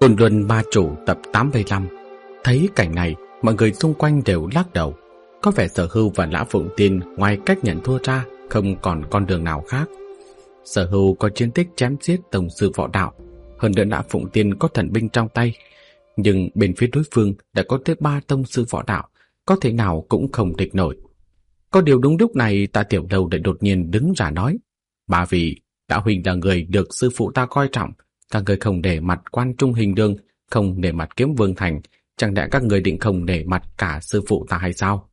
Côn Luân Ma Chủ tập 85. Thấy cảnh này, mọi người xung quanh đều lắc đầu. Có vẻ Sở Hưu và Lã Phụng Tiên ngoài cách nhận thua ra không còn con đường nào khác. Sở Hưu có chiến tích chém giết tổng sư võ đạo, hơn nữa Lã Phụng Tiên có thần binh trong tay, nhưng bên phía đối phương đã có tới 3 tông sư võ đạo, có thể nào cũng không địch nổi. Có điều đúng lúc này Tạ Tiểu Lâu lại đột nhiên đứng ra nói: "Bà vị, Tạ huynh là người được sư phụ ta coi trọng, các người không để mặt Quan Trung Hình Đường, không để mặt Kiếm Vương Thành, chẳng lẽ các người định không để mặt cả sư phụ ta hay sao?"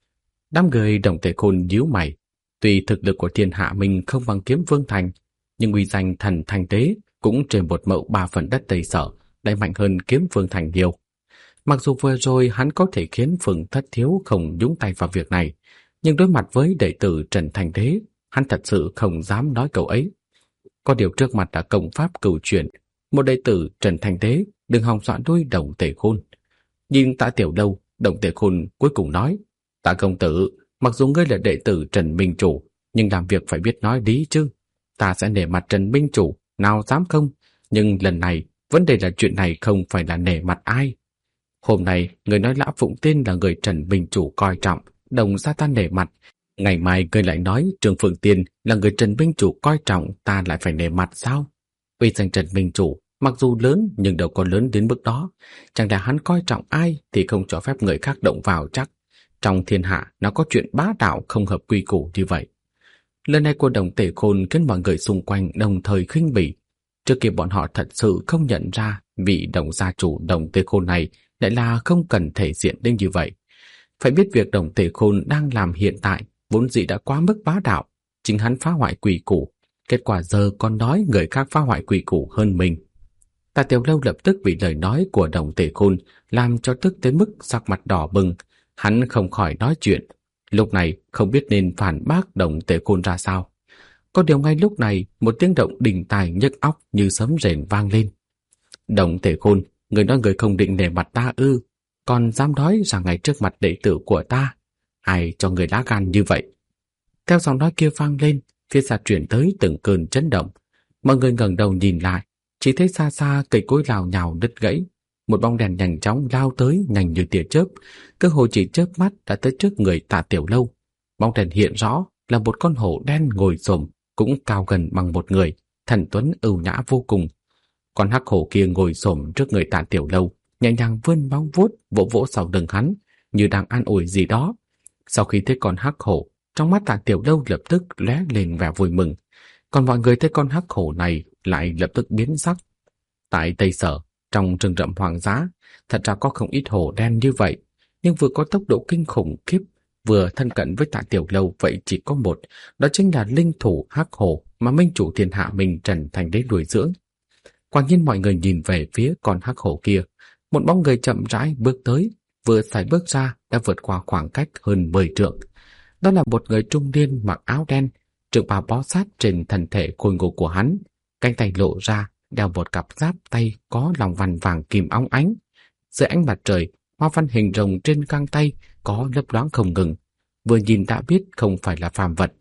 Đám người Đồng Tề Khôn nhíu mày. Tuy thực lực của Thiên Hạ Minh không bằng Kiếm Vương Thành, nhưng uy danh thần thanh tế cũng trên một mẫu 3 phần đất Tây Sở, lại mạnh hơn Kiếm Vương Thành nhiều. Mặc dù vừa rồi hắn có thể khiến Phượng Thất Thiếu không nhúng tay vào việc này, nhưng đối mặt với đệ tử Trần Thanh Tế, hắn thật sự không dám nói câu ấy. Có điều trước mặt là công pháp cửu chuyển, một đệ tử Trần Thanh Tế đừng hòng dọa đuôi Đồng Tề Khôn. Nhìn Tạ Tiểu Lâu, Đồng Tề Khôn cuối cùng nói: "Tạ công tử, mặc dù ngươi là đệ tử Trần Minh Chủ, nhưng làm việc phải biết nói lý chứ. Ta sẽ nể mặt Trần Minh Chủ, nào dám không? Nhưng lần này, vấn đề là chuyện này không phải là nể mặt ai. Hôm nay, người nói Lã Phụng Tiên là người Trần Minh Chủ coi trọng, đồng ra ta nể mặt. Ngày mai ngươi lại nói Trương Phượng Tiên là người Trần Minh Chủ coi trọng, ta lại phải nể mặt sao? Uy danh Trần Minh Chủ mặc dù lớn nhưng đâu có lớn đến mức đó. Chẳng lẽ hắn coi trọng ai thì không cho phép người khác động vào chắc? Trong thiên hạ nó có chuyện bá đạo không hợp quy củ như vậy." Lần này của Đồng Tề Khôn khiến mọi người xung quanh đồng thời khinh bỉ. Trước kia bọn họ thật sự không nhận ra vị Đồng gia chủ Đồng Tề Khôn này lại là không cần thể diện đến như vậy. Phải biết việc Đồng Tề Khôn đang làm hiện tại vốn dĩ đã quá mức bá đạo, chính hắn phá hoại quy củ, kết quả giờ còn nói người khác phá hoại quy củ hơn mình. Tạ Tiểu Lâu lập tức vì lời nói của Đồng Tề Khôn làm cho tức tới mức sắc mặt đỏ bừng, hắn không khỏi nói chuyện. Lúc này không biết nên phản bác Đồng Tề Khôn ra sao. Có điều ngay lúc này một tiếng động đình tài nhức óc như sấm rền vang lên. "Đồng Tề Khôn, người nói người không định nể mặt ta ư? Còn dám nói rằng ngay trước mặt đệ tử của ta? Ai cho người lá gan như vậy?" Theo giọng nói kia vang lên, phía xa truyền tới từng cơn chấn động. Mọi người ngẩng đầu nhìn lại, chỉ thấy xa xa cây cối lào nhào đứt gãy. Một bóng đèn nhanh chóng lao tới nhanh như tia chớp, cơ hồ chỉ chớp mắt đã tới trước người Tạ Tiểu Lâu. Bóng đèn hiện rõ là một con hổ đen ngồi xổm, cũng cao gần bằng một người, thần tuấn ưu nhã vô cùng. Con hắc hổ kia ngồi xổm trước người Tạ Tiểu Lâu, nhẹ nhàng vươn móng vuốt vỗ vỗ sau lưng hắn, như đang an ủi gì đó. Sau khi thấy con hắc hổ, trong mắt Tạ Tiểu Lâu lập tức lóe lên vẻ vui mừng. Còn mọi người thấy con hắc hổ này lại lập tức biến sắc. Tại Tây Sở, trong rừng rậm hoang dã, thật ra có không ít hổ đen như vậy, nhưng vừa có tốc độ kinh khủng khiếp, vừa thân cận với Tạ Tiểu Lâu vậy chỉ có một, đó chính là linh thủ hắc hổ mà Minh Chủ Thiên Hạ mình Trần Thành Đế nuôi dưỡng. Quả nhiên mọi người nhìn về phía con hắc hổ kia, một bóng người chậm rãi bước tới, vừa xài bước ra đã vượt qua khoảng cách hơn 10 trượng. Đó là một người trung niên mặc áo đen, trường bào bó sát trên thân thể khôi ngô của hắn, cánh tay lộ ra đeo một cặp giáp tay có lòng văn vàng kim óng ánh. Dưới ánh mặt trời, hoa văn hình rồng trên găng tay có lấp loáng không ngừng, vừa nhìn đã biết không phải là phàm vật.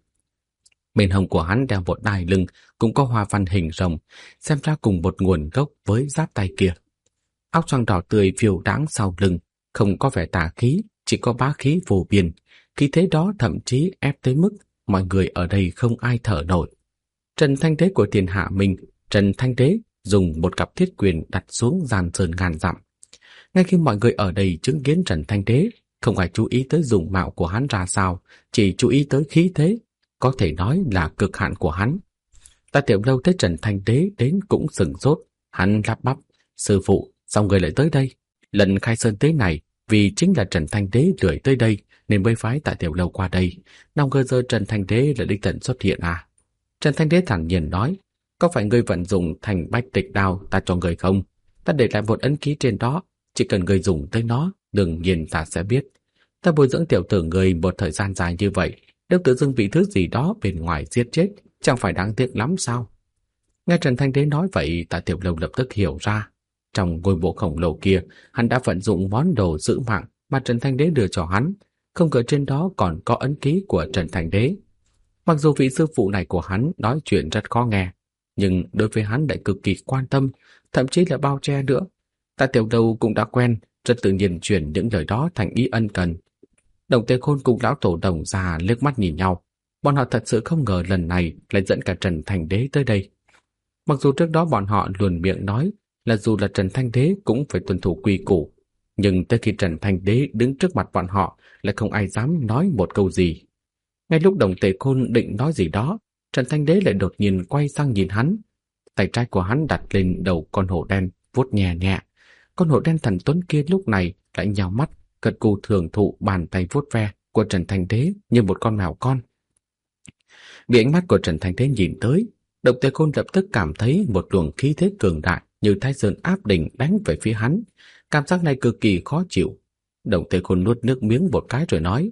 Bên hông của hắn đeo một đai lưng cũng có hoa văn hình rồng, xem ra cùng một nguồn gốc với giáp tay kia. Áo choàng đỏ tươi phiêu đãng sau lưng, không có vẻ tà khí, chỉ có bá khí vô biên. Khí thế đó thậm chí ép tới mức mọi người ở đây không ai thở nổi. Trần Thanh Đế của Thiên Hạ Minh, Trần Thanh Đế dùng một cặp thiết quyền đặt xuống giàn sơn ngàn dặm. Ngay khi mọi người ở đây chứng kiến Trần Thanh Đế, không ai chú ý tới dung mạo của hắn ra sao, chỉ chú ý tới khí thế, có thể nói là cực hạn của hắn. Tạ Tiểu Lâu thấy Trần Thanh Đế đến cũng sửng sốt, hắn lắp bắp: "Sư phụ, sao người lại tới đây? Lần khai sơn tế này vì chính là Trần Thanh Đế lười tới đây nên mới phái Tạ Tiểu Lâu qua đây. Nào ngờ giờ Trần Thanh Đế lại đích thân xuất hiện à?" Trần Thanh Đế thản nhiên nói: "Có phải ngươi vận dụng thành bách tịch đao ta cho người không? Ta để lại một ấn ký trên đó, chỉ cần ngươi dùng tới nó, đương nhiên ta sẽ biết. Ta bồi dưỡng tiểu tử người một thời gian dài như vậy, nếu tự dưng bị thứ gì đó bên ngoài giết chết, chẳng phải đáng tiếc lắm sao?" Nghe Trần Thanh Đế nói vậy, Tạ Tiểu Lâu lập tức hiểu ra. Trong ngôi mộ khổng lồ kia, hắn đã vận dụng món đồ giữ mạng mà Trần Thanh Đế đưa cho hắn, không ngờ trên đó còn có ấn ký của Trần Thanh Đế. Mặc dù vị sư phụ này của hắn nói chuyện rất khó nghe, nhưng đối với hắn lại cực kỳ quan tâm, thậm chí là bao che nữa. Tạ Tiểu Đầu cũng đã quen, rất tự nhiên chuyển những lời đó thành ý ân cần. Đồng Tề Khôn cùng lão tổ Đồng già liếc mắt nhìn nhau. Bọn họ thật sự không ngờ lần này lại dẫn cả Trần Thành Đế tới đây. Mặc dù trước đó bọn họ luôn miệng nói là dù là Trần Thanh Đế cũng phải tuân thủ quy củ, nhưng tới khi Trần Thanh Đế đứng trước mặt bọn họ lại không ai dám nói một câu gì. Ngay lúc Đồng Tề Khôn định nói gì đó, Trần Thanh Đế lại đột nhiên quay sang nhìn hắn. Tay trái của hắn đặt lên đầu con hổ đen, vuốt nhẹ nhẹ. Con hổ đen thần tuấn kia lúc này lại nhào mắt, gật gù thưởng thụ bàn tay vuốt ve của Trần Thanh Đế như một con mèo con. Bị ánh mắt của Trần Thanh Đế nhìn tới, Đồng Tề Khôn lập tức cảm thấy một luồng khí thế cường đại như Thái Sơn áp đỉnh đánh về phía hắn. Cảm giác này cực kỳ khó chịu. Đồng Tề Khôn nuốt nước miếng một cái rồi nói,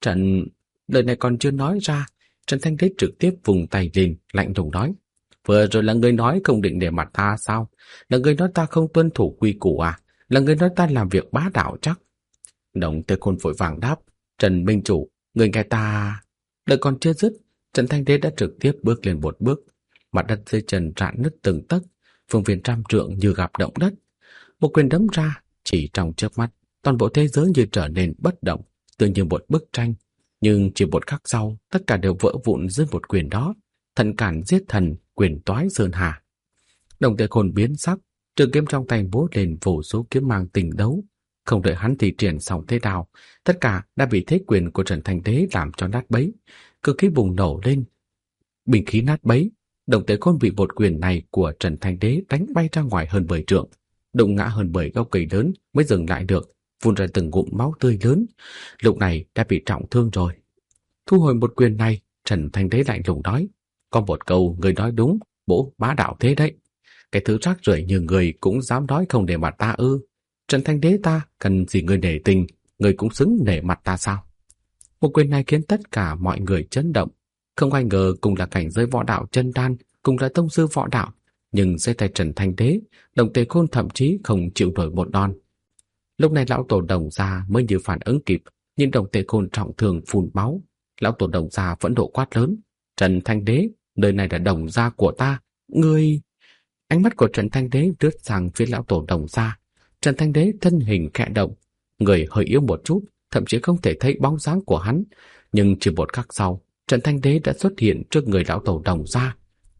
lời này còn chưa nói ra, Trần Thanh Đế trực tiếp vùng tay lên, lạnh lùng nói, vừa rồi là ngươi nói không định để mặt ta sao? Là ngươi nói ta không tuân thủ quy củ à? Là ngươi nói ta làm việc bá đạo chắc? Đồng Tề Khôn vội vàng đáp, Trần Minh Chủ, người nghe ta... Lời còn chưa dứt, Trần Thanh Đế đã trực tiếp bước lên một bước. Mặt đất dưới chân rạn nứt từng tấc, phương viên trăm trượng như gặp động đất. Một quyền đấm ra, chỉ trong chớp mắt, toàn bộ thế giới như trở nên bất động, tựa như một bức tranh. Nhưng chỉ một khắc sau, tất cả đều vỡ vụn dưới một quyền đó. Thần cản giết thần, quyền toái sơn hà. Đồng Tề Khôn biến sắc, trường kiếm trong tay bố lên vô số kiếm mang tình đấu. Không đợi hắn thi triển xong thế nào, tất cả đã bị thế quyền của Trần Thanh Đế làm cho nát bấy. Cực khí bùng nổ lên, bình khí nát bấy. Đồng Tề Khôn bị một quyền này của Trần Thanh Đế đánh bay ra ngoài hơn 10 trượng, đụng ngã hơn 10 gốc cây lớn mới dừng lại được, phun ra từng ngụm máu tươi lớn. Lúc này đã bị trọng thương rồi. Thu hồi một quyền này, Trần Thanh Đế lạnh lùng nói, có một câu người nói đúng, bố bá đạo thế đấy. Cái thứ rác rưởi như người cũng dám nói không để mặt ta ư? Trần Thanh Đế ta cần gì người nể tình, người cũng xứng nể mặt ta sao? Một quyền này khiến tất cả mọi người chấn động. Không ai ngờ cùng là cảnh giới võ đạo chân đan, cùng là tông sư võ đạo, nhưng dưới tay Trần Thanh Đế, Đồng Tề Khôn thậm chí không chịu nổi một đòn. Lúc này lão tổ Đồng gia mới như phản ứng kịp, nhìn Đồng Tề Khôn trọng thương phun máu, lão tổ Đồng gia vẫn độ quát lớn, Trần Thanh Đế, nơi này là Đồng gia của ta, ngươi... Ánh mắt của Trần Thanh Đế lướt sang phía lão tổ Đồng gia. Trần Thanh Đế thân hình khẽ động, người hơi yếu một chút, thậm chí không thể thấy bóng dáng của hắn, nhưng chỉ một khắc sau, Trần Thanh Đế đã xuất hiện trước người lão tổ Đồng gia.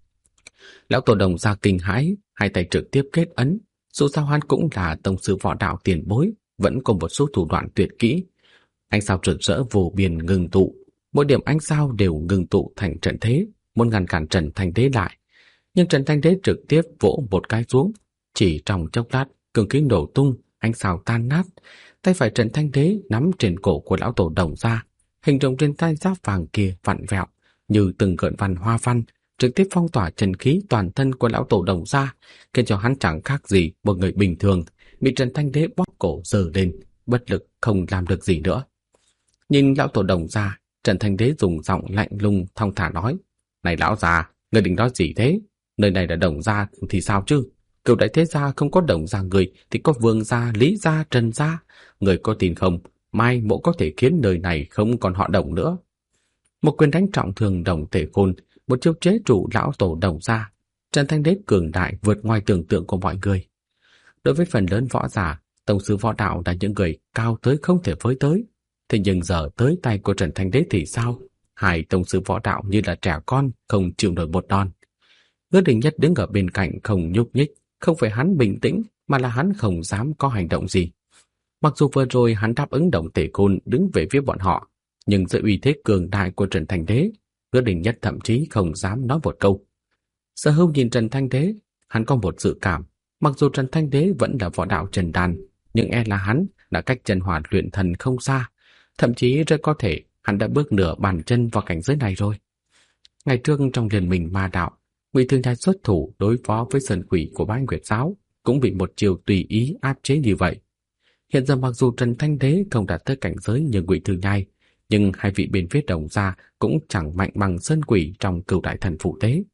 Lão tổ Đồng gia kinh hãi, hai tay trực tiếp kết ấn, dù sao hắn cũng là tông sư võ đạo tiền bối, vẫn có một số thủ đoạn tuyệt kỹ. Ánh sao rực rỡ vô biên ngưng tụ, mỗi điểm ánh sao đều ngưng tụ thành trận thế, muốn ngăn cản Trần Thanh Đế lại. Nhưng Trần Thanh Đế trực tiếp vỗ một cái xuống, chỉ trong chốc lát, cường khí nổ tung, ánh sao tan nát. Tay phải Trần Thanh Đế nắm trên cổ của lão tổ Đồng gia, hình rồng trên tay giáp vàng kia vặn vẹo như từng gợn văn hoa văn, trực tiếp phong tỏa chân khí toàn thân của lão tổ Đồng gia, khiến cho hắn chẳng khác gì một người bình thường, bị Trần Thanh Đế bóp cổ giơ lên, bất lực không làm được gì nữa. Nhìn lão tổ Đồng gia, Trần Thanh Đế dùng giọng lạnh lùng thong thả nói: "Này lão già, người định nói gì thế? Nơi này là Đồng gia thì sao chứ? Cửu đại thế gia không có Đồng gia người thì có Vương gia, Lý gia, Trần gia. Người có tin không? Mai mộ có thể khiến nơi này không còn họ Đồng nữa." Một quyền đánh trọng thương Đồng Tề Khôn, một chiêu chế trụ lão tổ Đồng gia. Trần Thanh Đế cường đại vượt ngoài tưởng tượng của mọi người. Đối với phần lớn võ giả, tông sư võ đạo là những người cao tới không thể với tới. Thế nhưng giờ tới tay của Trần Thanh Đế thì sao? Hai tông sư võ đạo như là trẻ con, không chịu nổi một đòn. Hứa Đình Nhất đứng ở bên cạnh không nhúc nhích, không phải hắn bình tĩnh, mà là hắn không dám có hành động gì. Mặc dù vừa rồi hắn đáp ứng Đồng Tề Khôn đứng về phía bọn họ, nhưng dưới uy thế cường đại của Trần Thanh Đế, Hứa Đình Nhất thậm chí không dám nói một câu. Sở Hưu nhìn Trần Thanh Đế, hắn có một dự cảm, mặc dù Trần Thanh Đế vẫn là võ đạo trần đan, nhưng e là hắn đã cách Trần Hỏa luyện thần không xa, thậm chí rất có thể hắn đã bước nửa bàn chân vào cảnh giới này rồi. Ngày trước trong Liên Minh Ma Đạo, Ngụy Thương Nhai xuất thủ đối phó với Sơn Quỷ của Bái Nguyệt Giáo cũng bị một chiều tùy ý áp chế như vậy. Hiện giờ mặc dù Trần Thanh Đế không đạt tới cảnh giới như Ngụy Thương Nhai, nhưng hai vị bên phía Đồng gia cũng chẳng mạnh bằng Sơn Quỷ trong Cửu Đại Thần Phụ Tế.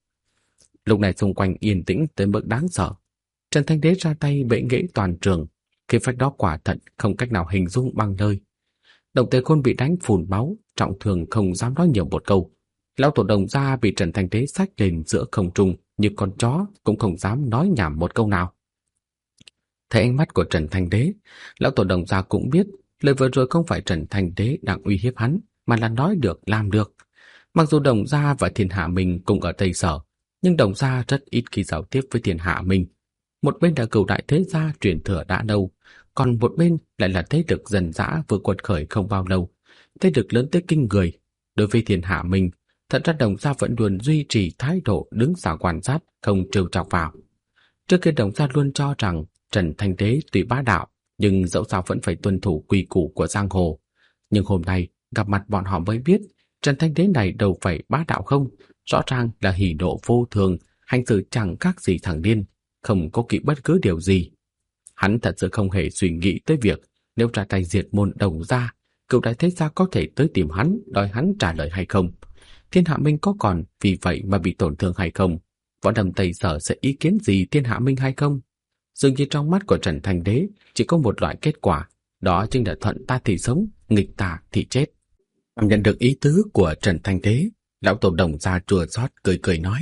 Lúc này xung quanh yên tĩnh tới mức đáng sợ. Trần Thanh Đế ra tay bệ nghệ toàn trường, khí phách đó quả thật không cách nào hình dung bằng lời. Đồng Tề Khôn bị đánh phun máu, trọng thương không dám nói nhiều một câu. Lão tổ Đồng gia bị Trần Thanh Đế xách lên giữa không trung như con chó, cũng không dám nói nhảm một câu nào. Thấy ánh mắt của Trần Thanh Đế, lão tổ Đồng gia cũng biết lời vừa rồi không phải Trần Thanh Đế đang uy hiếp hắn, mà là nói được làm được. Mặc dù Đồng gia và Thiên Hạ Minh cùng ở Tây Sở, nhưng Đồng gia rất ít khi giao tiếp với Thiên Hạ Minh. Một bên là Cửu đại thế gia truyền thừa đã lâu, còn một bên lại là thế lực dần dã vừa quật khởi không bao lâu, thế lực lớn tới kinh người. Đối với Thiên Hạ Minh, thật ra Đồng gia vẫn luôn duy trì thái độ đứng xa quan sát, không trêu chọc vào. Trước kia Đồng gia luôn cho rằng Trần Thanh Đế tuy bá đạo, nhưng dẫu sao vẫn phải tuân thủ quy củ của giang hồ. Nhưng hôm nay gặp mặt bọn họ mới biết Trần Thanh Đế này đâu phải bá đạo không, rõ ràng là hỉ nộ vô thường, hành xử chẳng khác gì thằng điên, không có kỵ bất cứ điều gì. Hắn thật sự không hề suy nghĩ tới việc nếu ra tay diệt môn Đồng gia, Cửu đại thế gia có thể tới tìm hắn, đòi hắn trả lời hay không. Thiên Hạ Minh có còn vì vậy mà bị tổn thương hay không? Võ Đầm Tây Sở sẽ ý kiến gì Thiên Hạ Minh hay không? Dường như trong mắt của Trần Thanh Đế chỉ có một loại kết quả, đó chính là thuận ta thì sống, nghịch ta thì chết. Cảm nhận được ý tứ của Trần Thanh Đế, lão tổ Đồng gia chua xót cười cười nói: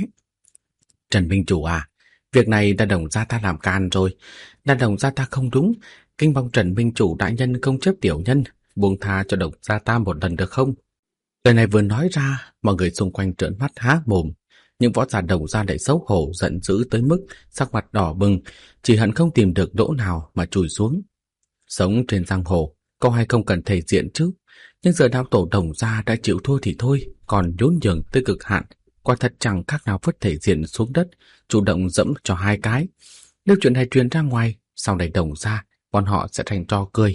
Trần Minh Chủ à, việc này đã Đồng gia ta làm can rồi, đã Đồng gia ta không đúng, kinh mong Trần Minh Chủ đại nhân không chấp tiểu nhân, buông tha cho Đồng gia ta một lần được không? Lời này vừa nói ra, mọi người xung quanh trợn mắt há mồm, nhưng võ giả Đồng gia lại xấu hổ giận dữ tới mức sắc mặt đỏ bừng, chỉ hận không tìm được đỗ nào mà chùi xuống. Sống trên giang hồ, câu hay không cần thể diện chứ, nhưng giờ đạo tổ Đồng gia đã chịu thua thì thôi, còn nhún nhường tới cực hạn, quả thật chẳng khác nào vứt thể diện xuống đất, chủ động dẫm cho hai cái. Nếu chuyện này truyền ra ngoài, sau này Đồng gia, bọn họ sẽ thành trò cười.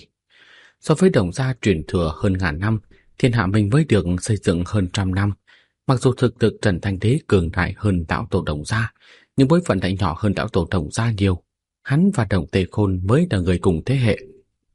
So với Đồng gia truyền thừa hơn ngàn năm, Thiên Hạ Minh mới được xây dựng hơn 100 năm. Mặc dù thực lực Trần Thanh Đế cường đại hơn đạo tổ Đồng gia, nhưng bối phận lại nhỏ hơn đạo tổ Đồng gia nhiều. Hắn và Đồng Tề Khôn mới là người cùng thế hệ.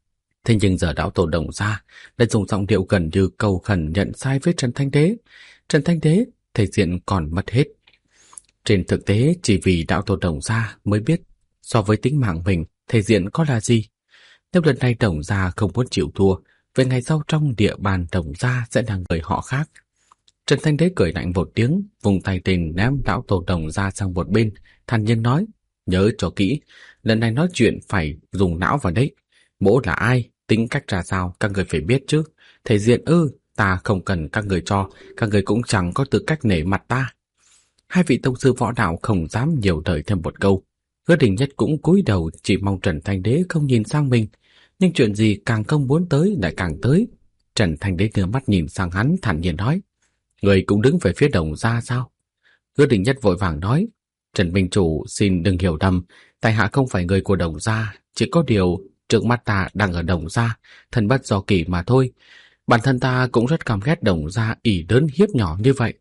Thế nhưng giờ đạo tổ Đồng gia lại dùng giọng điệu gần như cầu khẩn nhận sai với Trần Thanh Đế. Trần Thanh Đế thể diện còn mất hết. Trên thực tế chỉ vì đạo tổ Đồng gia mới biết so với tính mạng mình, thể diện có là gì. Nếu lần này Đồng gia không muốn chịu thua, về ngày sau trong địa bàn Đồng gia sẽ là người họ khác. Trần Thanh Đế cười lạnh một tiếng, vùng tay tên ném đạo tổ Đồng gia sang một bên, thản nhiên nói: nhớ cho kỹ, lần này nói chuyện phải dùng não vào đấy. Mỗ là ai, tính cách ra sao các người phải biết chứ. Thể diện ta không cần các người cho, các người cũng chẳng có tư cách nể mặt ta. Hai vị tông sư võ đạo không dám nhiều lời thêm một câu. Hứa Đình Nhất cũng cúi đầu, chỉ mong Trần Thanh Đế không nhìn sang mình. Nhưng chuyện gì càng không muốn tới lại càng tới. Trần Thanh Đế đưa mắt nhìn sang hắn, thản nhiên nói: người cũng đứng về phía Đồng gia sao? Hứa Đình Nhất vội vàng nói: Trần Minh Chủ xin đừng hiểu lầm, tại hạ không phải người của Đồng gia, chỉ có điều trước mắt ta đang ở Đồng gia, thân bất do kỷ mà thôi. Bản thân ta cũng rất căm ghét Đồng gia ỷ lớn hiếp nhỏ như vậy.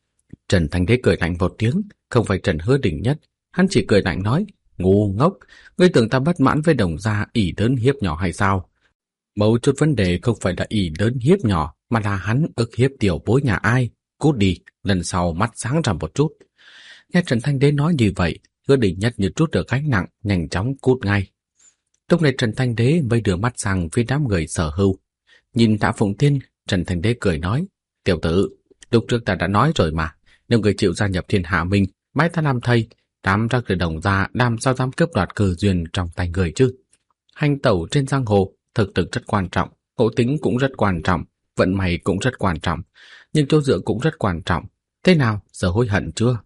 Trần Thanh Đế cười lạnh một tiếng, không phải Trần Hứa Đình Nhất, hắn chỉ cười lạnh nói: ngu ngốc, ngươi tưởng ta bất mãn với Đồng gia ỷ lớn hiếp nhỏ hay sao? Mấu chốt vấn đề không phải là ỷ lớn hiếp nhỏ, mà là hắn ức hiếp tiểu bối nhà ai. Cút đi, lần sau mắt sáng ra một chút. Nghe Trần Thanh Đế nói như vậy, Hứa Đình Nhất như trút được gánh nặng, nhanh chóng cút ngay. Lúc này Trần Thanh Đế mới đưa mắt sang phía đám người Sở Hưu. Nhìn Tạ Phụng Tiên, Trần Thanh Đế cười nói: tiểu tử, lúc trước ta đã nói rồi mà, nếu người chịu gia nhập Thiên Hạ Minh, bái ta làm thầy, đám rắc rưởi Đồng gia làm sao dám cướp đoạt cơ duyên trong tay người chứ. Hành tẩu trên giang hồ thực lực rất quan trọng, ngộ tính cũng rất quan trọng, vận may cũng rất quan trọng, nhưng chỗ dựa cũng rất quan trọng. Thế nào, giờ hối hận chưa?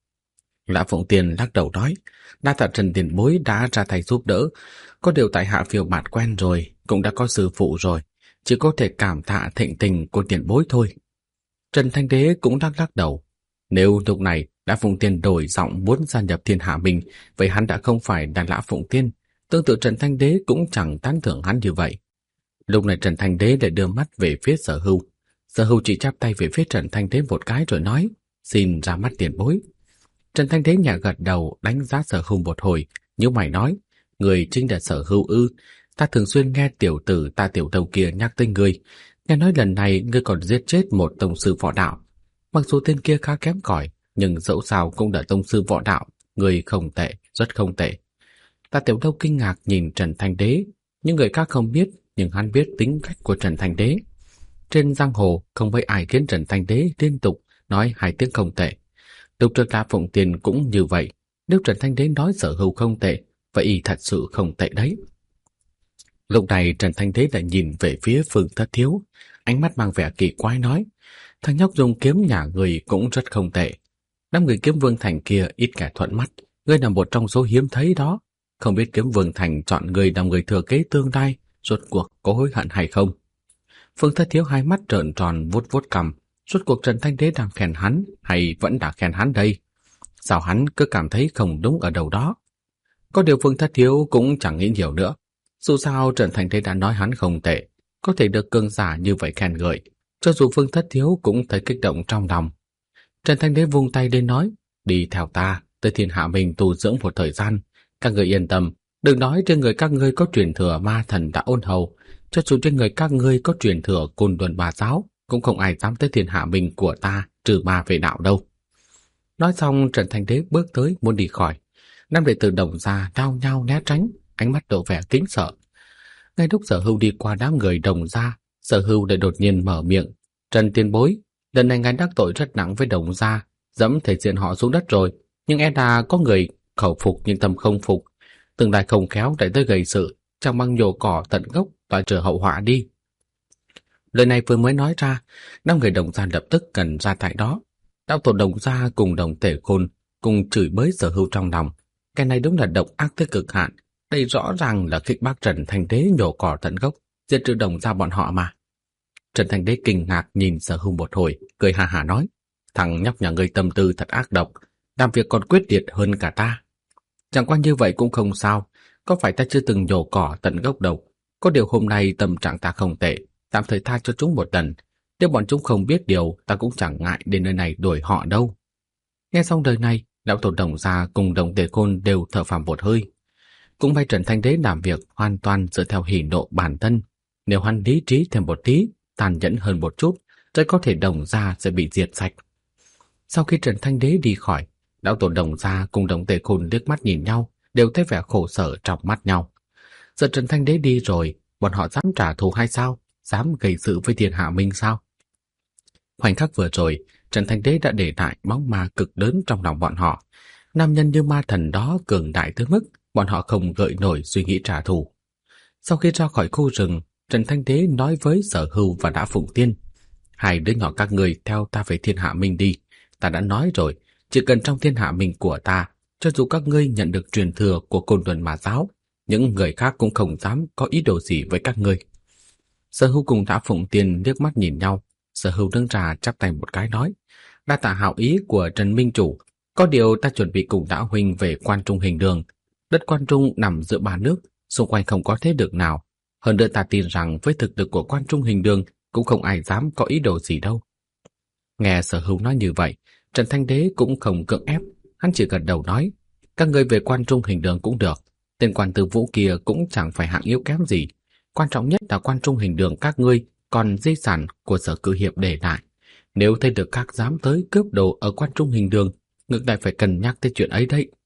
Lã Phụng Tiên lắc đầu nói: đa tạ Trần tiền bối đã ra tay giúp đỡ, có điều tại hạ phiêu bạt quen rồi, cũng đã có sư phụ rồi, chỉ có thể cảm tạ thịnh tình của tiền bối thôi. Trần Thanh Đế cũng lắc đầu. Nếu lúc này Lã Phụng Tiên đổi giọng muốn gia nhập Thiên Hạ Minh, vậy hắn đã không phải là Lã Phụng Tiên. Tương tự Trần Thanh Đế cũng chẳng tán thưởng hắn như vậy. Lúc này Trần Thanh Đế lại đưa mắt về phía Sở Hưu. Sở Hưu chỉ chắp tay về phía Trần Thanh Đế một cái rồi nói: xin ra mắt tiền bối. Trần Thanh Đế nhẹ gật đầu, đánh giá Sở Hưu một hồi, nhíu mày nói: người chính là Sở Hưu ư? Ta thường xuyên nghe tiểu tử ta tiểu đầu kia nhắc tới người, nghe nói lần này ngươi còn giết chết một tông sư võ đạo. Mặc dù tên kia khá kém cỏi, nhưng dẫu sao cũng là tông sư võ đạo, người không tệ, rất không tệ. Ta tiểu đâu kinh ngạc nhìn Trần Thanh Đế, những người khác không biết, nhưng hắn biết tính cách của Trần Thanh Đế. Trên giang hồ không mấy ai khiến Trần Thanh Đế liên tục nói hai tiếng không tệ. Lúc trước Lã Phụng Tiên cũng như vậy, nếu Trần Thanh Đế nói Sở Hưu không tệ, vậy y thật sự không tệ đấy. Lúc này Trần Thanh Đế lại nhìn về phía Phương Thất Thiếu, ánh mắt mang vẻ kỳ quái nói, thằng nhóc dùng kiếm nhà người cũng rất không tệ. Đám người Kiếm Vương Thành kia ít kẻ thuận mắt, ngươi là một trong số hiếm thấy đó. Không biết Kiếm Vương Thành chọn ngươi làm người thừa kế tương lai, rốt cuộc có hối hận hay không? Phương Thất Thiếu hai mắt trợn tròn vuốt vuốt cằm, rốt cuộc Trần Thanh Đế đang khen hắn hay vẫn đã khen hắn đây? Sao hắn cứ cảm thấy không đúng ở đâu đó? Có điều Phương Thất Thiếu cũng chẳng nghĩ nhiều nữa. Dù sao Trần Thanh Đế đã nói hắn không tệ, có thể được cường giả như vậy khen ngợi, cho dù Phương Thất Thiếu cũng thấy kích động trong lòng. Trần Thanh Đế vung tay lên nói, đi theo ta, tới Thiên Hạ Minh tu dưỡng một thời gian. Các người yên tâm, đừng nói trên người các ngươi có truyền thừa ma thần đã ôn hầu, cho dù trên người các ngươi có truyền thừa Côn Luân Bà Giáo, cũng không ai dám tới Thiên Hạ Minh của ta trừ ma về đạo đâu. Nói xong Trần Thanh Đế bước tới muốn đi khỏi. Năm đệ tử Đồng Gia nhao nhao né tránh, ánh mắt lộ vẻ kính sợ. Ngay lúc Sở Hưu đi qua đám người Đồng Gia, Sở Hưu lại đột nhiên mở miệng, Trần tiền bối, lần này ngài đắc tội rất nặng với Đồng Gia, dẫm thể diện họ xuống đất rồi, nhưng e là có người khẩu phục nhưng tâm không phục, tương lai không khéo để tới gây sự, chẳng bằng nhổ cỏ tận gốc, loại trừ hậu họa đi. Lời này vừa mới nói ra, năm người Đồng Gia lập tức cần ra tại đó. Đạo tổ Đồng Gia cùng Đồng Tể Khôn cùng chửi bới Sở Hưu trong lòng, cái này đúng là độc ác tới cực hạn, đây rõ ràng là khích bác Trần Thanh Đế nhổ cỏ tận gốc, diệt trừ Đồng Gia bọn họ mà. Trần Thanh Đế kinh ngạc nhìn Sở Hưu một hồi, cười hà hà nói, thằng nhóc nhà ngươi tâm tư thật ác độc, làm việc còn quyết liệt hơn cả ta. Chẳng qua như vậy cũng không sao, có phải ta chưa từng nhổ cỏ tận gốc đâu. Có điều hôm nay tâm trạng ta không tệ, tạm thời tha cho chúng một lần. Nếu bọn chúng không biết điều, ta cũng chẳng ngại đến nơi này đuổi họ đâu. Nghe xong lời này, đạo tổ Đồng Gia cùng Đồng Tề Khôn đều thở phào một hơi. Cũng may Trần Thanh Đế làm việc hoàn toàn dựa theo hỉ nộ bản thân. Nếu hắn lý trí thêm một tí, tàn nhẫn hơn một chút, rất có thể Đồng Gia sẽ bị diệt sạch. Sau khi Trần Thanh Đế đi khỏi, đạo tổ Đồng Gia cùng Đồng Tề Khôn liếc mắt nhìn nhau, đều thấy vẻ khổ sở trong mắt nhau. Giờ Trần Thanh Đế đi rồi, bọn họ dám trả thù hay sao? Dám gây sự với Thiên Hạ Minh sao? Khoảnh khắc vừa rồi, Trần Thanh Đế đã để lại bóng ma cực lớn trong lòng bọn họ. Nam nhân như ma thần đó cường đại tới mức bọn họ không gợi nổi suy nghĩ trả thù. Sau khi ra khỏi khu rừng, Trần Thanh Đế nói với Sở Hưu và Đã Phụng Tiên, hai đứa nhỏ các người theo ta về Thiên Hạ Minh đi. Ta đã nói rồi, chỉ cần trong Thiên Hạ Minh của ta, cho dù các ngươi nhận được truyền thừa của Côn Luân Ma Giáo, những người khác cũng không dám có ý đồ gì với các ngươi. Sở Hưu cùng Đã Phụng Tiên liếc mắt nhìn nhau. Sở Hưu đứng ra chắp tay một cái nói, đa tạ hảo ý của Trần Minh Chủ, có điều ta chuẩn bị cùng Đã Huynh về Quan Trung Hình Đường. Đất Quan Trung nằm giữa ba nước, xung quanh không có thế lực nào. Hơn nữa ta tin rằng với thực lực của Quan Trung Hình Đường cũng không ai dám có ý đồ gì đâu. Nghe Sở Hưu nói như vậy, Trần Thanh Đế cũng không cưỡng ép, hắn chỉ gật đầu nói, các ngươi về Quan Trung Hình Đường cũng được. Tên Quan Tư Vũ kia cũng chẳng phải hạng yếu kém gì. Quan trọng nhất là Quan Trung Hình Đường các ngươi còn di sản của Sở Cử Hiệp để lại. Nếu thấy được các dám tới cướp đồ ở Quan Trung Hình Đường, ngược lại phải cân nhắc tới chuyện ấy đấy.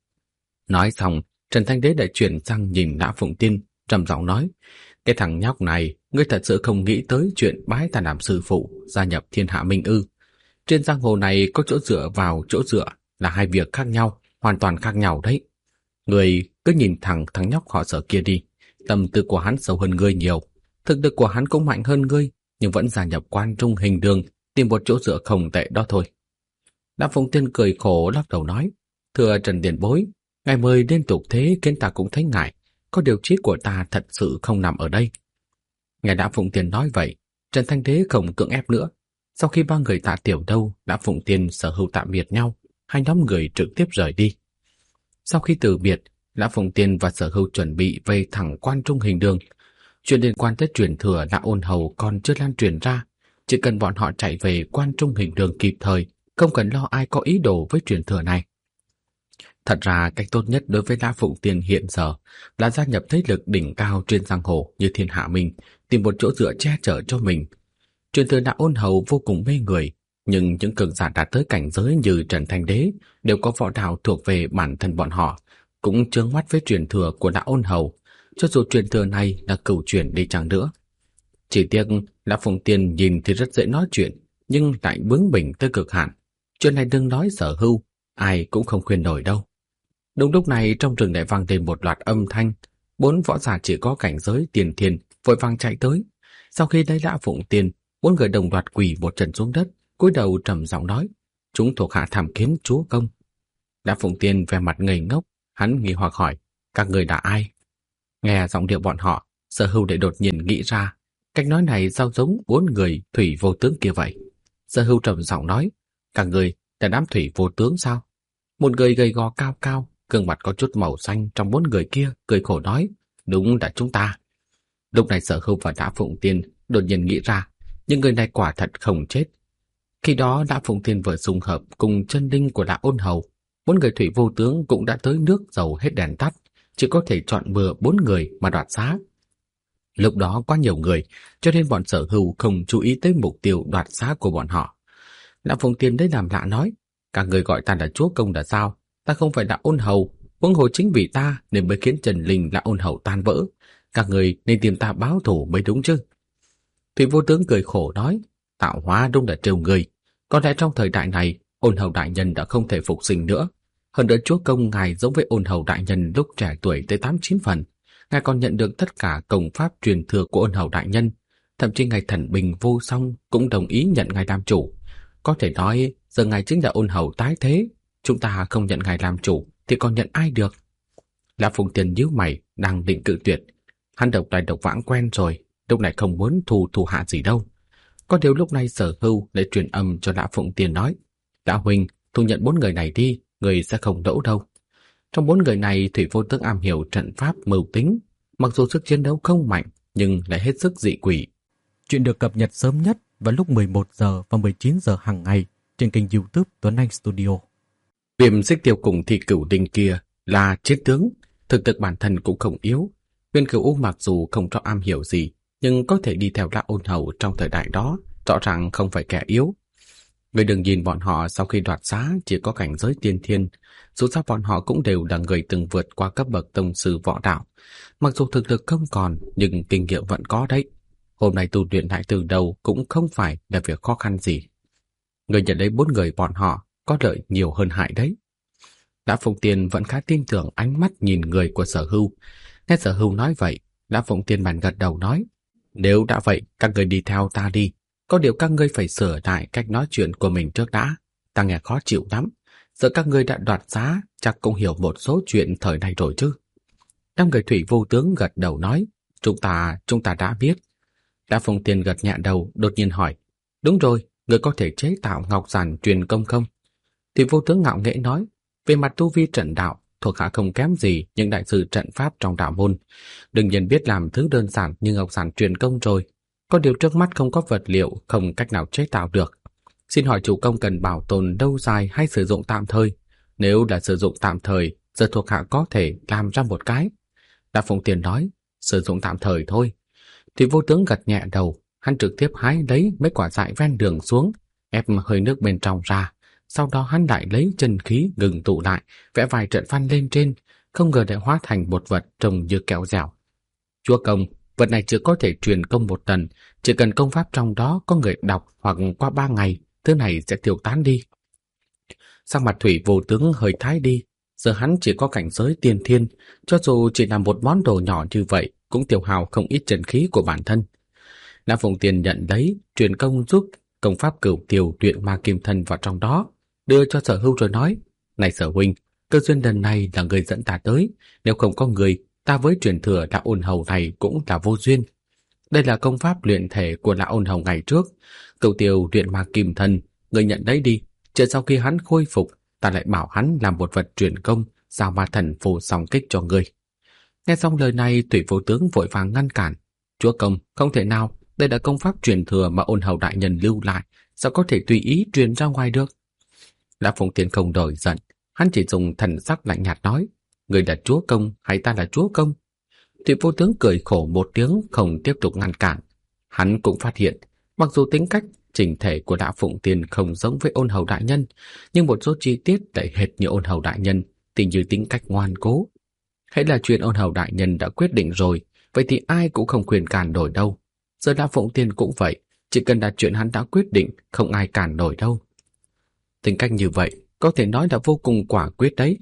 Nói xong, Trần Thanh Đế lại chuyển sang nhìn Lã Phụng Tiên, trầm giọng nói, cái thằng nhóc này, ngươi thật sự không nghĩ tới chuyện bái ta làm sư phụ, gia nhập Thiên Hạ Minh ư? Trên giang hồ này có chỗ dựa vào chỗ dựa là hai việc khác nhau, hoàn toàn khác nhau đấy. Ngươi cứ nhìn thẳng thằng nhóc họ Sở kia đi, tâm tư của hắn sâu hơn ngươi nhiều, thực lực của hắn cũng mạnh hơn ngươi, nhưng vẫn gia nhập Quan Trung Hình Đường, tìm một chỗ dựa không tệ đó thôi. Lã Phụng Tiên cười khổ lắc đầu nói, thưa Trần tiền bối, ngài mời liên tục thế khiến ta cũng thấy ngại, có điều trí của ta thật sự không nằm ở đây. Nghe Lã Phụng Tiên nói vậy, Trần Thanh Đế không cưỡng ép nữa. Sau khi ba người Tạ Tiểu Đâu, Lã Phụng Tiên, Sở Hưu tạm biệt nhau, hai nhóm người trực tiếp rời đi. Sau khi từ biệt, Lã Phụng Tiên và Sở Hưu chuẩn bị về thẳng Quan Trung Hình Đường. Chuyện liên quan tới truyền thừa Lã Ôn Hầu còn chưa lan truyền ra, chỉ cần bọn họ chạy về Quan Trung Hình Đường kịp thời, không cần lo ai có ý đồ với truyền thừa này. Thật ra cách tốt nhất đối với Lã Phụng Tiên hiện giờ là gia nhập thế lực đỉnh cao trên giang hồ như Thiên Hạ Minh, tìm một chỗ dựa che chở cho mình. Truyền thừa Lã Ôn Hầu vô cùng mê người, nhưng những cường giả đạt tới cảnh giới như Trần Thanh Đế đều có võ đạo thuộc về bản thân bọn họ, cũng chướng mắt với truyền thừa của Lã Ôn Hầu, cho dù truyền thừa này là cửu truyền đi chăng nữa. Chỉ tiếc Lã Phụng Tiên nhìn thì rất dễ nói chuyện, nhưng lại bướng bỉnh tới cực hạn. Chuyện này đừng nói Sở Hưu, ai cũng không khuyên nổi đâu. Đúng lúc này trong rừng lại vang lên một loạt âm thanh, 4 võ giả chỉ có cảnh giới tiền thiên vội vàng chạy tới. Sau khi lấy Lã Phụng Tiên, 4 người đồng loạt quỳ một chân xuống đất, cúi đầu trầm giọng nói: "Chúng thuộc hạ tham kiến chúa công." Lã Phụng Tiên vẻ mặt ngây ngốc, hắn nghi hoặc hỏi: "Các người là ai?" Nghe giọng điệu bọn họ, Sở Hưu lại đột nhiên nghĩ ra, cách nói này sao giống 4 người thủy vô tướng kia vậy. Sở Hưu trầm giọng nói: "Các người là đám thủy vô tướng sao?" Một người gầy gò cao cao, gương mặt có chút màu xanh trong 4 người kia cười khổ nói: "Đúng là chúng ta." Lúc này Sở Hưu và Lã Phụng Tiên đột nhiên nghĩ ra, những người này quả thật không chết. Khi đó Lã Phụng Tiên vừa xung hợp cùng chân linh của Lã Ôn Hầu, 4 người thủy vô tướng cũng đã tới nước dầu hết đèn tắt, chỉ có thể chọn bừa 4 người mà đoạt xá. Lúc đó quá nhiều người, cho nên bọn Sở Hưu không chú ý tới mục tiêu đoạt xá của bọn họ. Lã Phụng Tiên lấy làm lạ nói: "Các người gọi ta là chúa công là sao? Ta không phải Lã Ôn Hầu, huống hồ chính vì ta nên mới khiến trần linh Lã Ôn Hầu tan vỡ. Các người nên tìm ta báo thù mới đúng chứ?" Thủy vô tướng cười khổ nói: "Tạo hóa đúng là trêu người. Có lẽ trong thời đại này, Ôn Hầu đại nhân đã không thể phục sinh nữa. Hơn nữa chúa công ngài giống với Ôn Hầu đại nhân lúc trẻ tuổi tới 8-9 phần. Ngài còn nhận được tất cả công pháp truyền thừa của Ôn Hầu đại nhân, thậm chí ngài thần bình vô song cũng đồng ý nhận ngài làm chủ. Có thể nói giờ ngài chính là Ôn Hầu tái thế. Chúng ta không nhận ngài làm chủ thì còn nhận ai được?" Lã Phụng Tiên nhíu mày, đang định cự tuyệt. Hắn độc tài độc vãng quen rồi, lúc này không muốn thù hạ gì đâu. Có điều lúc này Sở Hưu lại truyền âm cho Lã Phụng Tiên nói: "Lã huynh, thu nhận 4 người này đi, người sẽ không đỗ đâu." Trong 4 người này, thủy vô tướng am hiểu trận pháp mưu tính, mặc dù sức chiến đấu không mạnh nhưng lại hết sức dị quỷ. Chuyện được cập nhật sớm nhất vào lúc 11 giờ và 19 giờ hàng ngày trên kênh YouTube Tuấn Anh Studio. Viêm Xích Tiêu cùng Thị Cửu Đinh kia là chiến tướng, thực lực bản thân cũng không yếu. Viên Cửu U mặc dù không rõ am hiểu gì, nhưng có thể đi theo Lã Ôn Hầu trong thời đại đó, rõ ràng không phải kẻ yếu. Người đừng nhìn bọn họ sau khi đoạt xá chỉ có cảnh giới tiên thiên, dù sao bọn họ cũng đều là người từng vượt qua cấp bậc tông sư võ đạo. Mặc dù thực lực không còn, nhưng kinh nghiệm vẫn có đấy. Hôm nay tu luyện lại từ đầu cũng không phải là việc khó khăn gì. Người nhận lấy 4 người bọn họ có lợi nhiều hơn hại đấy. Lã Phụng Tiên vẫn khá tin tưởng ánh mắt nhìn người của Sở Hưu. Nghe Sở Hưu nói vậy, Lã Phụng Tiên bàn gật đầu nói: "Nếu đã vậy, các người đi theo ta đi. Có điều các ngươi phải sửa lại cách nói chuyện của mình trước đã. Ta nghe khó chịu lắm. Giờ các ngươi đã đoạt giá, chắc cũng hiểu một số chuyện thời nay rồi chứ." Năm người thủy vô tướng gật đầu nói: Chúng ta đã biết." Lã Phụng Tiên gật nhẹ đầu, đột nhiên hỏi: "Đúng rồi, người có thể chế tạo ngọc giản truyền công không?" Thủy vô tướng ngạo nghễ nói: "Về mặt tu vi trận đạo, thuộc hạ không kém gì những đại sư trận pháp trong đạo môn. Đương nhiên biết làm thứ đơn giản như ngọc giản truyền công rồi. Có điều trước mắt không có vật liệu, không cách nào chế tạo được. Xin hỏi chủ công cần bảo tồn lâu dài hay sử dụng tạm thời? Nếu là sử dụng tạm thời, giờ thuộc hạ có thể làm ra một cái." Lã Phụng Tiên nói: "Sử dụng tạm thời thôi." Thủy vô tướng gật nhẹ đầu, hắn trực tiếp hái lấy mấy quả dại ven đường xuống, ép hơi nước bên trong ra. Sau đó hắn lại lấy chân khí ngừng tụ lại, vẽ vài trận văn lên trên, không ngờ lại hóa thành một vật trông như kẹo dẻo. "Chúa công, vật này chưa có thể truyền công một lần, chỉ cần công pháp trong đó có người đọc hoặc qua 3 ngày, thứ này sẽ tiêu tán đi." Sắc mặt thủy vô tướng hơi thái đi, giờ hắn chỉ có cảnh giới tiên thiên, cho dù chỉ là một món đồ nhỏ như vậy cũng tiêu hao không ít chân khí của bản thân. Lã Phụng Tiên nhận lấy, truyền công giúp công pháp Cửu Tiêu luyện ma kim thân vào trong đó, đưa cho Sở Hưu rồi nói: "Này Sở huynh, cơ duyên lần này là người dẫn ta tới, nếu không có người, ta với truyền thừa Lã Ôn Hầu này cũng là vô duyên. Đây là công pháp luyện thể của Lã Ôn Hầu ngày trước, Cửu Tiêu luyện ma kim thân, người nhận lấy đi, chờ sau khi hắn khôi phục, ta lại bảo hắn làm một vật truyền công, giao ma thần phù song kích cho ngươi." Nghe xong lời này, thủy vô tướng vội vàng ngăn cản: "Chúa công, không thể nào, đây là công pháp truyền thừa mà Ôn Hầu đại nhân lưu lại, sao có thể tùy ý truyền ra ngoài được?" Lã Phụng Tiên không đổi giận, hắn chỉ dùng thần sắc lạnh nhạt nói: "Người là chúa công hay ta là chúa công?" Thủy vô tướng cười khổ một tiếng, không tiếp tục ngăn cản. Hắn cũng phát hiện, mặc dù tính cách chỉnh thể của Lã Phụng Tiên không giống với Ôn Hầu đại nhân, nhưng một số chi tiết lại hệt như Ôn Hầu đại nhân, tỉ như tính cách ngoan cố. Hãy là chuyện Ôn Hầu đại nhân đã quyết định rồi, vậy thì ai cũng không quyền cản nổi đâu. Giờ Lã Phụng Tiên cũng vậy, chỉ cần là chuyện hắn đã quyết định, không ai cản nổi đâu. Tính cách như vậy, có thể nói là vô cùng quả quyết đấy.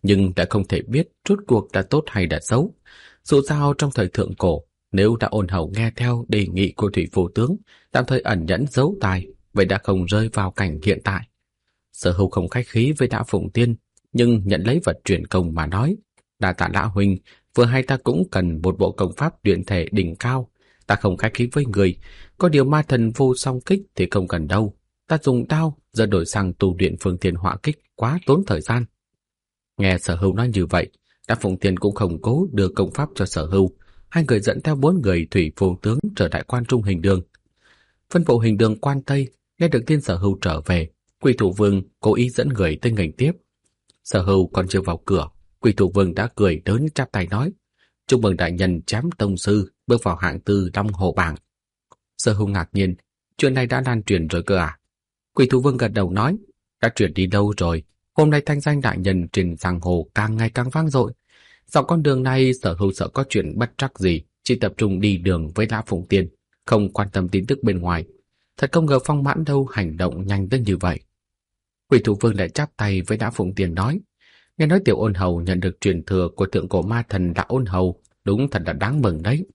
nhưng đã không thể biết rốt cuộc là tốt hay là xấu. Dù sao trong thời thượng cổ, nếu đã ôn hầu nghe theo đề nghị của Thủy Phù tướng, tạm thời ẩn nhẫn giấu tài, vậy đã không rơi vào cảnh hiện tại. Sở Hưu không khách khí với Lã Phụng Tiên, nhưng nhận lấy vật truyền công mà nói: đa tạ Lã huynh, vừa hay ta cũng cần một bộ công pháp luyện thể đỉnh cao, ta không khách khí với người, có điều ma thần vô song kích thì không cần đâu, ta dùng đao giờ đổi sang tu luyện phương thiên hỏa kích quá tốn thời gian. Nghe Sở Hưu nói như vậy, Lã Phụng Tiên cũng không cố đưa công pháp cho Sở Hưu. Hai người dẫn theo 4 người Thủy Phù tướng trở lại quan trung Hình Đường. Phân bộ Hình Đường quan Tây nghe được tin Sở Hưu trở về, Quỷ Thủ Vương cố ý dẫn người tới nghênh tiếp. Sở Hưu còn chưa vào cửa, Quỷ Thủ Vương đã cười đớn chắp tay nói: chúc mừng đại nhân chém tông sư bước vào hạng tư Long Hồ bảng. Sở Hưu ngạc nhiên: chuyện này đã lan truyền rồi cơ à? Quỷ Thủ Vương gật đầu nói: đã truyền đi đâu rồi, hôm nay thanh danh đại nhân trên giang hồ càng ngày càng vang dội. Dọc con đường này Sở Hưu sợ có chuyện bất trắc gì, chỉ tập trung đi đường với Lã Phụng Tiên, không quan tâm tin tức bên ngoài. Thật không ngờ Phong Mãn đâu hành động nhanh đến như vậy. Quỷ Thủ Vương lại chắp tay với Lã Phụng Tiên nói: nghe nói Tiểu Ôn Hầu nhận được truyền thừa của thượng cổ ma thần Lã Ôn Hầu, đúng thật là đáng mừng đấy.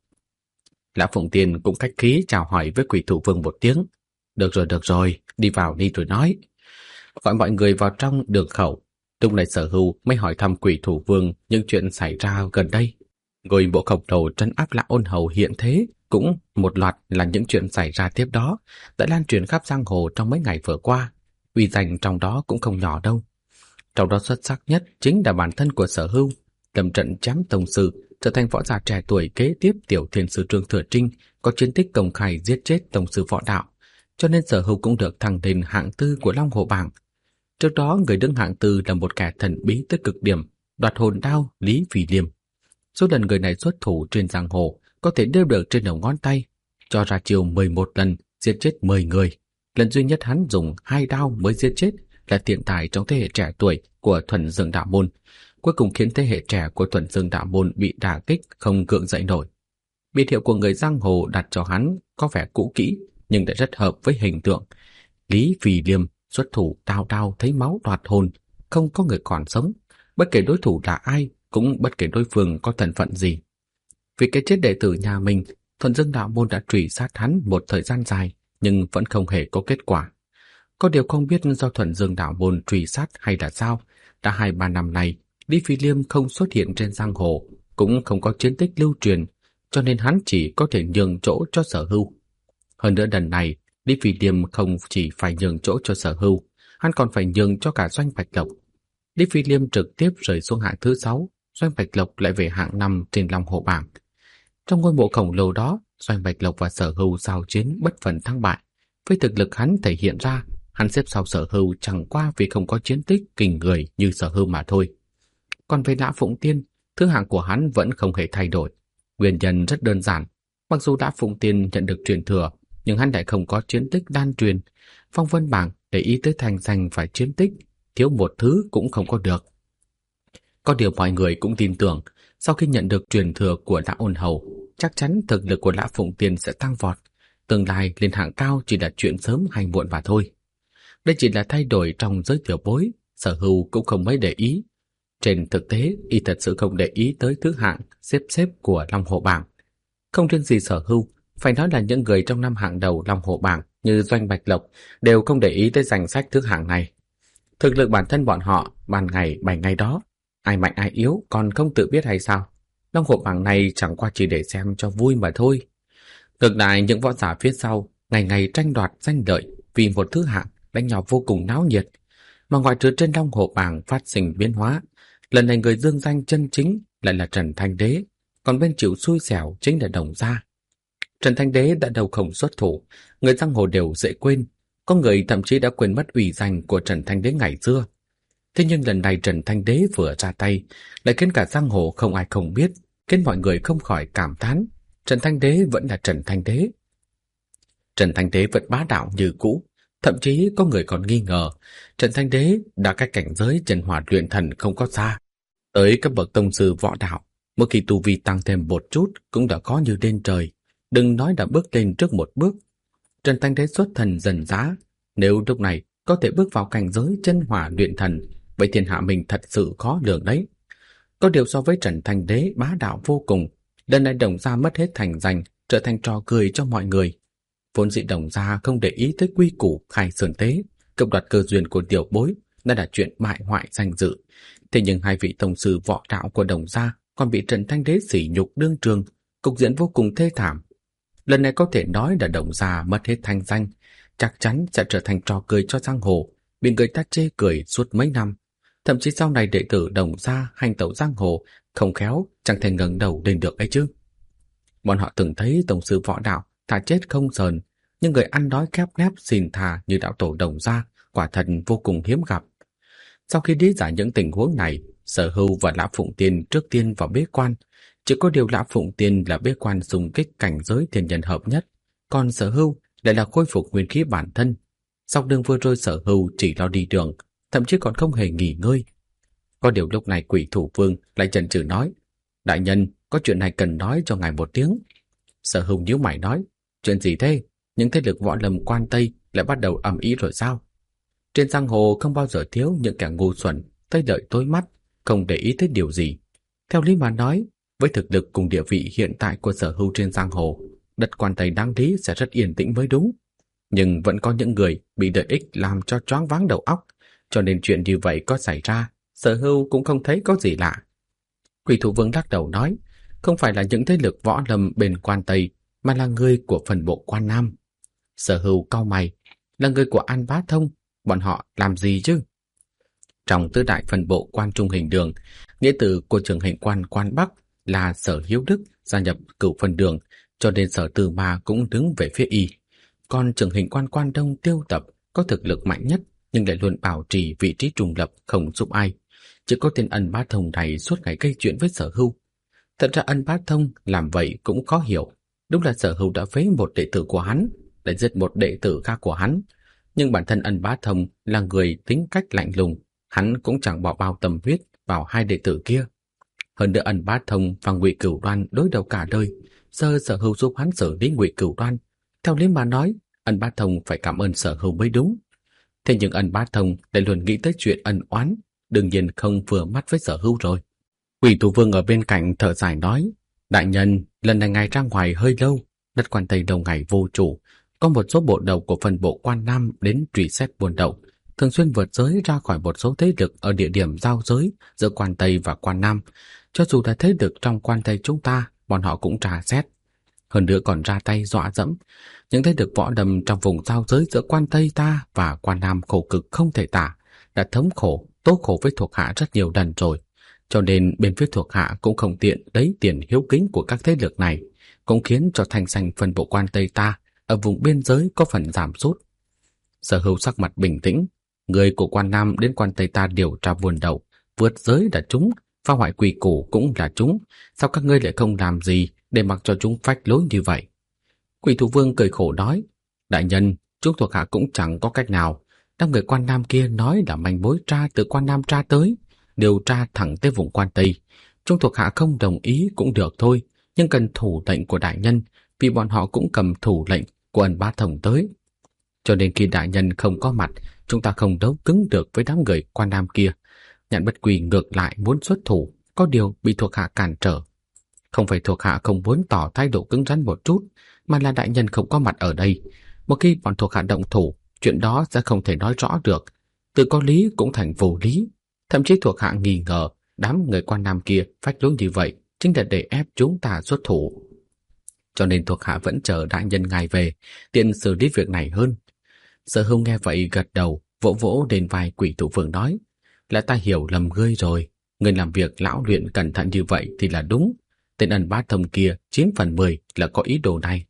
Lã Phụng Tiên cũng khách khí chào hỏi với Quỷ Thủ Vương một tiếng: được rồi, đi vào đi rồi nói. Gọi mọi người vào trong đường khẩu. Lúc này Sở Hưu mới hỏi thăm Quỷ Thủ Vương những chuyện xảy ra gần đây. Ngôi bộ khổng lồ trấn áp Lã Ôn Hầu hiện thế, cũng một loạt là những chuyện xảy ra tiếp đó đã lan truyền khắp giang hồ trong mấy ngày vừa qua. Uy danh trong đó cũng không nhỏ đâu. Trong đó xuất sắc nhất chính là bản thân của Sở Hưu, lâm trận chém tông sư, trở thành võ giả trẻ tuổi kế tiếp Tiểu Thiên Sư Trương Thừa Trinh, có chiến tích công khai giết chết tông sư võ đạo, cho nên Sở Hưu cũng được thăng lên hạng tư của Long Hồ bảng. Trước đó người đứng hạng tư là một kẻ thần bí tới cực điểm, đoạt hồn đao Lý Vì Liêm. Số lần người này xuất thủ trên giang hồ có thể đếm được trên đầu ngón tay, cho ra chiêu 11 lần giết chết 10 người. Lần duy nhất hắn dùng 2 đao mới giết chết là tiền tài trong thế hệ trẻ tuổi của Thuần Dương Đạo Môn, cuối cùng khiến thế hệ trẻ của Thuần Dương Đạo Môn bị đả kích không gượng dậy nổi. Biệt hiệu của người giang hồ đặt cho hắn có vẻ cũ kỹ nhưng lại rất hợp với hình tượng. Lý Vì Liêm xuất thủ đao đao thấy máu đoạt hồn, không có người còn sống, bất kể đối thủ là ai, cũng bất kể đối phương có thân phận gì. Vì cái chết đệ tử nhà mình, Thuần Dương Đạo Môn đã truy sát hắn một thời gian dài, nhưng vẫn không hề có kết quả. Có điều không biết do Thuần Dương Đạo Môn truy sát hay là sao, đã 2-3 năm nay, Lý Phi Liêm không xuất hiện trên giang hồ, cũng không có chiến tích lưu truyền, cho nên hắn chỉ có thể nhường chỗ cho Sở Hưu. Hơn nữa lần này, Lý Phi Liêm không chỉ phải nhường chỗ cho Sở Hưu, hắn còn phải nhường cho cả Doanh Bạch Lộc. Lý Phi Liêm trực tiếp rơi xuống hạng thứ 6, Doanh Bạch Lộc lại về hạng 5 trên Long Hồ bảng. Trong ngôi mộ khổng lồ đó, Doanh Bạch Lộc và Sở Hưu giao chiến bất phân thắng bại. Với thực lực hắn thể hiện ra, hắn xếp sau Sở Hưu chẳng qua vì không có chiến tích kinh người như Sở Hưu mà thôi. Còn về Lã Phụng Tiên, thứ hạng của hắn vẫn không hề thay đổi. Nguyên nhân rất đơn giản, mặc dù Lã Phụng Tiên nhận được truyền thừa, nhưng hắn lại không có chiến tích đan truyền. Phong vân bảng để ý tới thành danh phải chiến tích, thiếu một thứ cũng không có được. Có điều mọi người cũng tin tưởng, sau khi nhận được truyền thừa của Lã Ôn Hầu, chắc chắn thực lực của Lã Phụng Tiên sẽ tăng vọt. Tương lai lên hạng cao chỉ là chuyện sớm hay muộn mà thôi. Đây chỉ là thay đổi trong giới tiểu bối, Sở Hưu cũng không mấy để ý. Trên thực tế, y thật sự không để ý tới thứ hạng xếp của Long Hồ bảng. Không riêng gì Sở Hưu, phải nói là những người trong 5 hạng đầu Long Hồ bảng như Doanh Bạch Lộc đều không để ý tới danh sách thứ hạng này. Thực lực bản thân bọn họ ban ngày 7 ngày đó, ai mạnh ai yếu còn không tự biết hay sao? Long Hồ bảng này chẳng qua chỉ để xem cho vui mà thôi. Ngược lại những võ giả phía sau ngày ngày tranh đoạt danh lợi vì một thứ hạng, đánh nhau vô cùng náo nhiệt. Mà ngoại trừ trên Long Hồ bảng phát sinh biến hóa, lần này người dương danh chân chính lại là Trần Thanh Đế, còn bên chịu xui xẻo chính là Đồng Gia. Trần Thanh Đế đã đầu không xuất thủ, người giang hồ đều dễ quên, có người thậm chí đã quên mất uy danh của Trần Thanh Đế ngày xưa. Thế nhưng lần này Trần Thanh Đế vừa ra tay, lại khiến cả giang hồ không ai không biết, khiến mọi người không khỏi cảm thán, Trần Thanh Đế vẫn là Trần Thanh Đế. Trần Thanh Đế vẫn bá đạo như cũ, thậm chí có người còn nghi ngờ Trần Thanh Đế đã cách cảnh giới Chân Hỏa luyện thần không có xa. Tới cấp bậc tông sư võ đạo, mỗi khi tu vi tăng thêm một chút cũng đã có như lên trời, đừng nói đã bước lên trước một bước. Trần Thanh Đế xuất thần dần dã, nếu lúc này có thể bước vào cảnh giới Chân Hỏa luyện thần, vậy thiên hạ mình thật sự khó lường đấy. Có điều so với Trần Thanh Đế bá đạo vô cùng, lần này Đồng gia mất hết thành danh, trở thành trò cười cho mọi người. Vốn dĩ Đồng gia không để ý tới quy củ khai sơn tế, cướp đoạt cơ duyên của tiểu bối, đã là chuyện bại hoại danh dự. Thế nhưng hai vị tông sư võ đạo của Đồng gia còn bị Trần Thanh Đế sỉ nhục đương trường, cục diện vô cùng thê thảm. Lần này có thể nói là Đồng gia mất hết thanh danh, chắc chắn sẽ trở thành trò cười cho giang hồ, bị người ta chê cười suốt mấy năm. Thậm chí sau này đệ tử Đồng gia hành tẩu giang hồ, không khéo chẳng thể ngẩng đầu lên được ấy chứ. Bọn họ từng thấy tông sư võ đạo thà chết không sờn, nhưng người ăn đói khép nép xin thà như đạo tổ Đồng gia quả thật vô cùng hiếm gặp. Sau khi lý giải những tình huống này, Sở Hưu và Lã Phụng Tiên trước tiên vào bế quan. Chỉ có điều Lã Phụng Tiên là bế quan xung kích cảnh giới thiên nhân hợp nhất, còn Sở Hưu lại là khôi phục nguyên khí bản thân. Sau đường vừa rồi Sở Hưu chỉ lo đi đường, thậm chí còn không hề nghỉ ngơi. Có điều lúc này Quỷ Thủ Vương lại chần chừ nói: "Đại nhân, có chuyện này cần nói cho ngài một tiếng." Sở Hưu nhíu mày nói: "Chuyện gì thế? Những thế lực võ lâm quan Tây lại bắt đầu ầm ĩ rồi sao?" Trên giang hồ không bao giờ thiếu những kẻ ngu xuẩn, tay lợi tối mắt, không để ý tới điều gì. Theo lý mà nói, với thực lực cùng địa vị hiện tại của Sở Hưu trên giang hồ, đất quan Tây đáng lý sẽ rất yên tĩnh mới đúng. Nhưng vẫn có những người bị lợi ích làm cho choáng váng đầu óc, cho nên chuyện như vậy có xảy ra, Sở Hưu cũng không thấy có gì lạ. Quỷ Thủ Vương lắc đầu nói: "Không phải là những thế lực võ lâm bên quan Tây, mà là người của phần bộ quan Nam." Sở Hưu cau mày: "Là người của An Bá Thông, bọn họ làm gì chứ?" Trong tứ đại phần bộ quan Trung Hình Đường, nghĩa tử của trưởng hình quan quan Bắc là Sở Hiếu Đức gia nhập Cửu Phần Đường, cho nên Sở Tư Ma cũng đứng về phía y. Còn trưởng hình quan quan Đông Tiêu Tập có thực lực mạnh nhất, nhưng lại luôn bảo trì vị trí trung lập, không giúp ai. Chỉ có tên Ân Bá Thông này suốt ngày gây chuyện với Sở Hưu. Thật ra Ân Bá Thông làm vậy cũng khó hiểu. Đúng là Sở Hưu đã phế một đệ tử của hắn, lại giết một đệ tử khác của hắn. Nhưng bản thân Ân Bá Thông là người tính cách lạnh lùng, hắn cũng chẳng bỏ bao tâm huyết vào hai đệ tử kia. Hơn nữa Ân Bá Thông và Ngụy Cửu Đoan đối đầu cả đời, giờ Sở Hưu giúp hắn xử lý Ngụy Cửu Đoan. Theo lý mà nói, Ân Bá Thông phải cảm ơn Sở Hưu mới đúng. Thế nhưng Ân Bá Thông lại luôn nghĩ tới chuyện ân oán, đương nhiên không vừa mắt với Sở Hưu rồi. Quỷ Thủ Vương ở bên cạnh thở dài nói: "Đại nhân, lần này ngài ra ngoài hơi lâu, đất quan Tây đầu ngày vô chủ, có một số bộ đầu của phần bộ quan Nam đến truy xét buôn lậu, thường xuyên vượt giới ra khỏi một số thế lực ở địa điểm giao giới giữa quan Tây và quan Nam. Cho dù là thế lực trong quan Tây chúng ta, bọn họ cũng tra xét. Hơn nữa còn ra tay dọa dẫm. Những thế lực võ đầm trong vùng giao giới giữa quan Tây ta và quan Nam khổ cực không thể tả, đã thống khổ, tố khổ với thuộc hạ rất nhiều lần rồi. Cho nên bên phía thuộc hạ cũng không tiện lấy tiền hiếu kính của các thế lực này, cũng khiến cho thanh danh phần bộ quan Tây ta ở vùng biên giới có phần giảm sút." Sở Hưu sắc mặt bình tĩnh: "Người của quan Nam đến quan Tây ta điều tra buôn lậu, vượt giới là chúng, phá hoại quy củ cũng là chúng, sao các ngươi lại không làm gì để mặc cho chúng phách lối như vậy?" Quỷ Thủ Vương cười khổ nói: "Đại nhân, chúng thuộc hạ cũng chẳng có cách nào. Đám người quan Nam kia nói là manh mối tra từ quan Nam tra tới, điều tra thẳng tới vùng quan Tây. Chúng thuộc hạ không đồng ý cũng được thôi, nhưng cần thủ lệnh của đại nhân, vì bọn họ cũng cầm thủ lệnh của Ân Bá Thông tới. Cho nên khi đại nhân không có mặt, chúng ta không đấu cứng được với đám người quan Nam kia. Nhạn Bất Quỳ ngược lại muốn xuất thủ, có điều bị thuộc hạ cản trở. Không phải thuộc hạ không muốn tỏ thái độ cứng rắn một chút, mà là đại nhân không có mặt ở đây. Một khi bọn thuộc hạ động thủ, chuyện đó sẽ không thể nói rõ được. Từ có lý cũng thành vô lý. Thậm chí thuộc hạ nghi ngờ đám người quan Nam kia phách lối như vậy chính là để ép chúng ta xuất thủ. Cho nên thuộc hạ vẫn chờ đại nhân ngài về, tiện xử lý việc này hơn." Sở Hưu nghe vậy gật đầu, vỗ vỗ lên vai Quỷ Thủ Vương nói: "Là ta hiểu lầm ngươi rồi. Ngươi làm việc lão luyện cẩn thận như vậy thì là đúng. Tên Ân Bá Thông kia 9 phần 10 là có ý đồ này."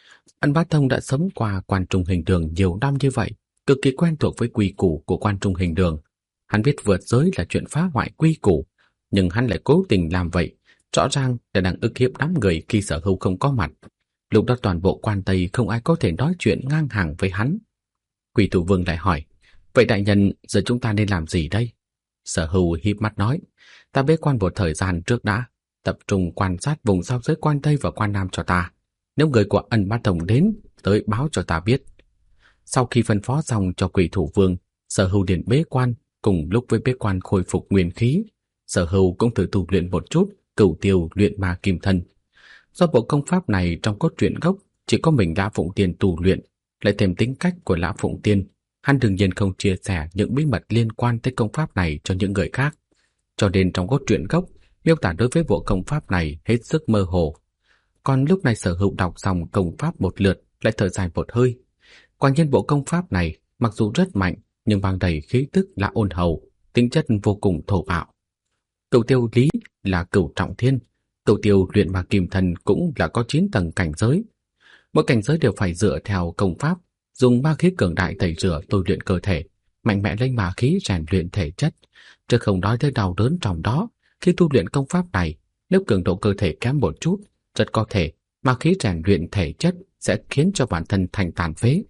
Ân Bá Thông đã sống qua quan Trung Hình Đường nhiều năm như vậy, cực kỳ quen thuộc với quy củ của quan Trung Hình Đường. Hắn biết vượt giới là chuyện phá hoại quy củ, nhưng hắn lại cố tình làm vậy, rõ ràng là đang ức hiếp đám người khi Sở Hưu không có mặt. Lúc đó toàn bộ quan Tây không ai có thể nói chuyện ngang hàng với hắn. Quỷ Thủ Vương lại hỏi: "Vậy đại nhân, giờ chúng ta nên làm gì đây?" Sở Hưu híp mắt nói: "Ta bế quan một thời gian trước đã, tập trung quan sát vùng giao giới quan Tây và quan Nam cho ta. Nếu người của Ân Bá Thông đến, tới báo cho ta biết." Sau khi phân phó xong cho Quỷ Thủ Vương, Sở Hưu liền bế quan, cùng lúc với bế quan khôi phục nguyên khí, Sở Hưu cũng thử tu luyện một chút Cửu Tiêu Luyện Ma Kim Thân. Do bộ công pháp này trong cốt truyện gốc chỉ có mình Lã Phụng Tiên tu luyện, lại thêm tính cách của Lã Phụng Tiên, hắn đương nhiên không chia sẻ những bí mật liên quan tới công pháp này cho những người khác. Cho nên trong cốt truyện gốc, miêu tả đối với bộ công pháp này hết sức mơ hồ. Còn lúc này Sở Hữu đọc xong công pháp một lượt lại thở dài một hơi. Quả nhiên bộ công pháp này mặc dù rất mạnh nhưng mang đầy khí tức là ôn hầu, tính chất vô cùng thô bạo. Cửu Tiêu Lý là Cửu Trọng Thiên, Cửu Tiêu Luyện Ma Kim Thân cũng là có 9 tầng cảnh giới. Mỗi cảnh giới đều phải dựa theo công pháp, dùng ma khí cường đại tẩy rửa tôi luyện cơ thể, mạnh mẽ lấy ma khí rèn luyện thể chất. Chứ không nói tới đau đớn trong đó, khi tu luyện công pháp này, nếu cường độ cơ thể kém một chút, rất có thể ma khí rèn luyện thể chất sẽ khiến cho bản thân thành tàn phế.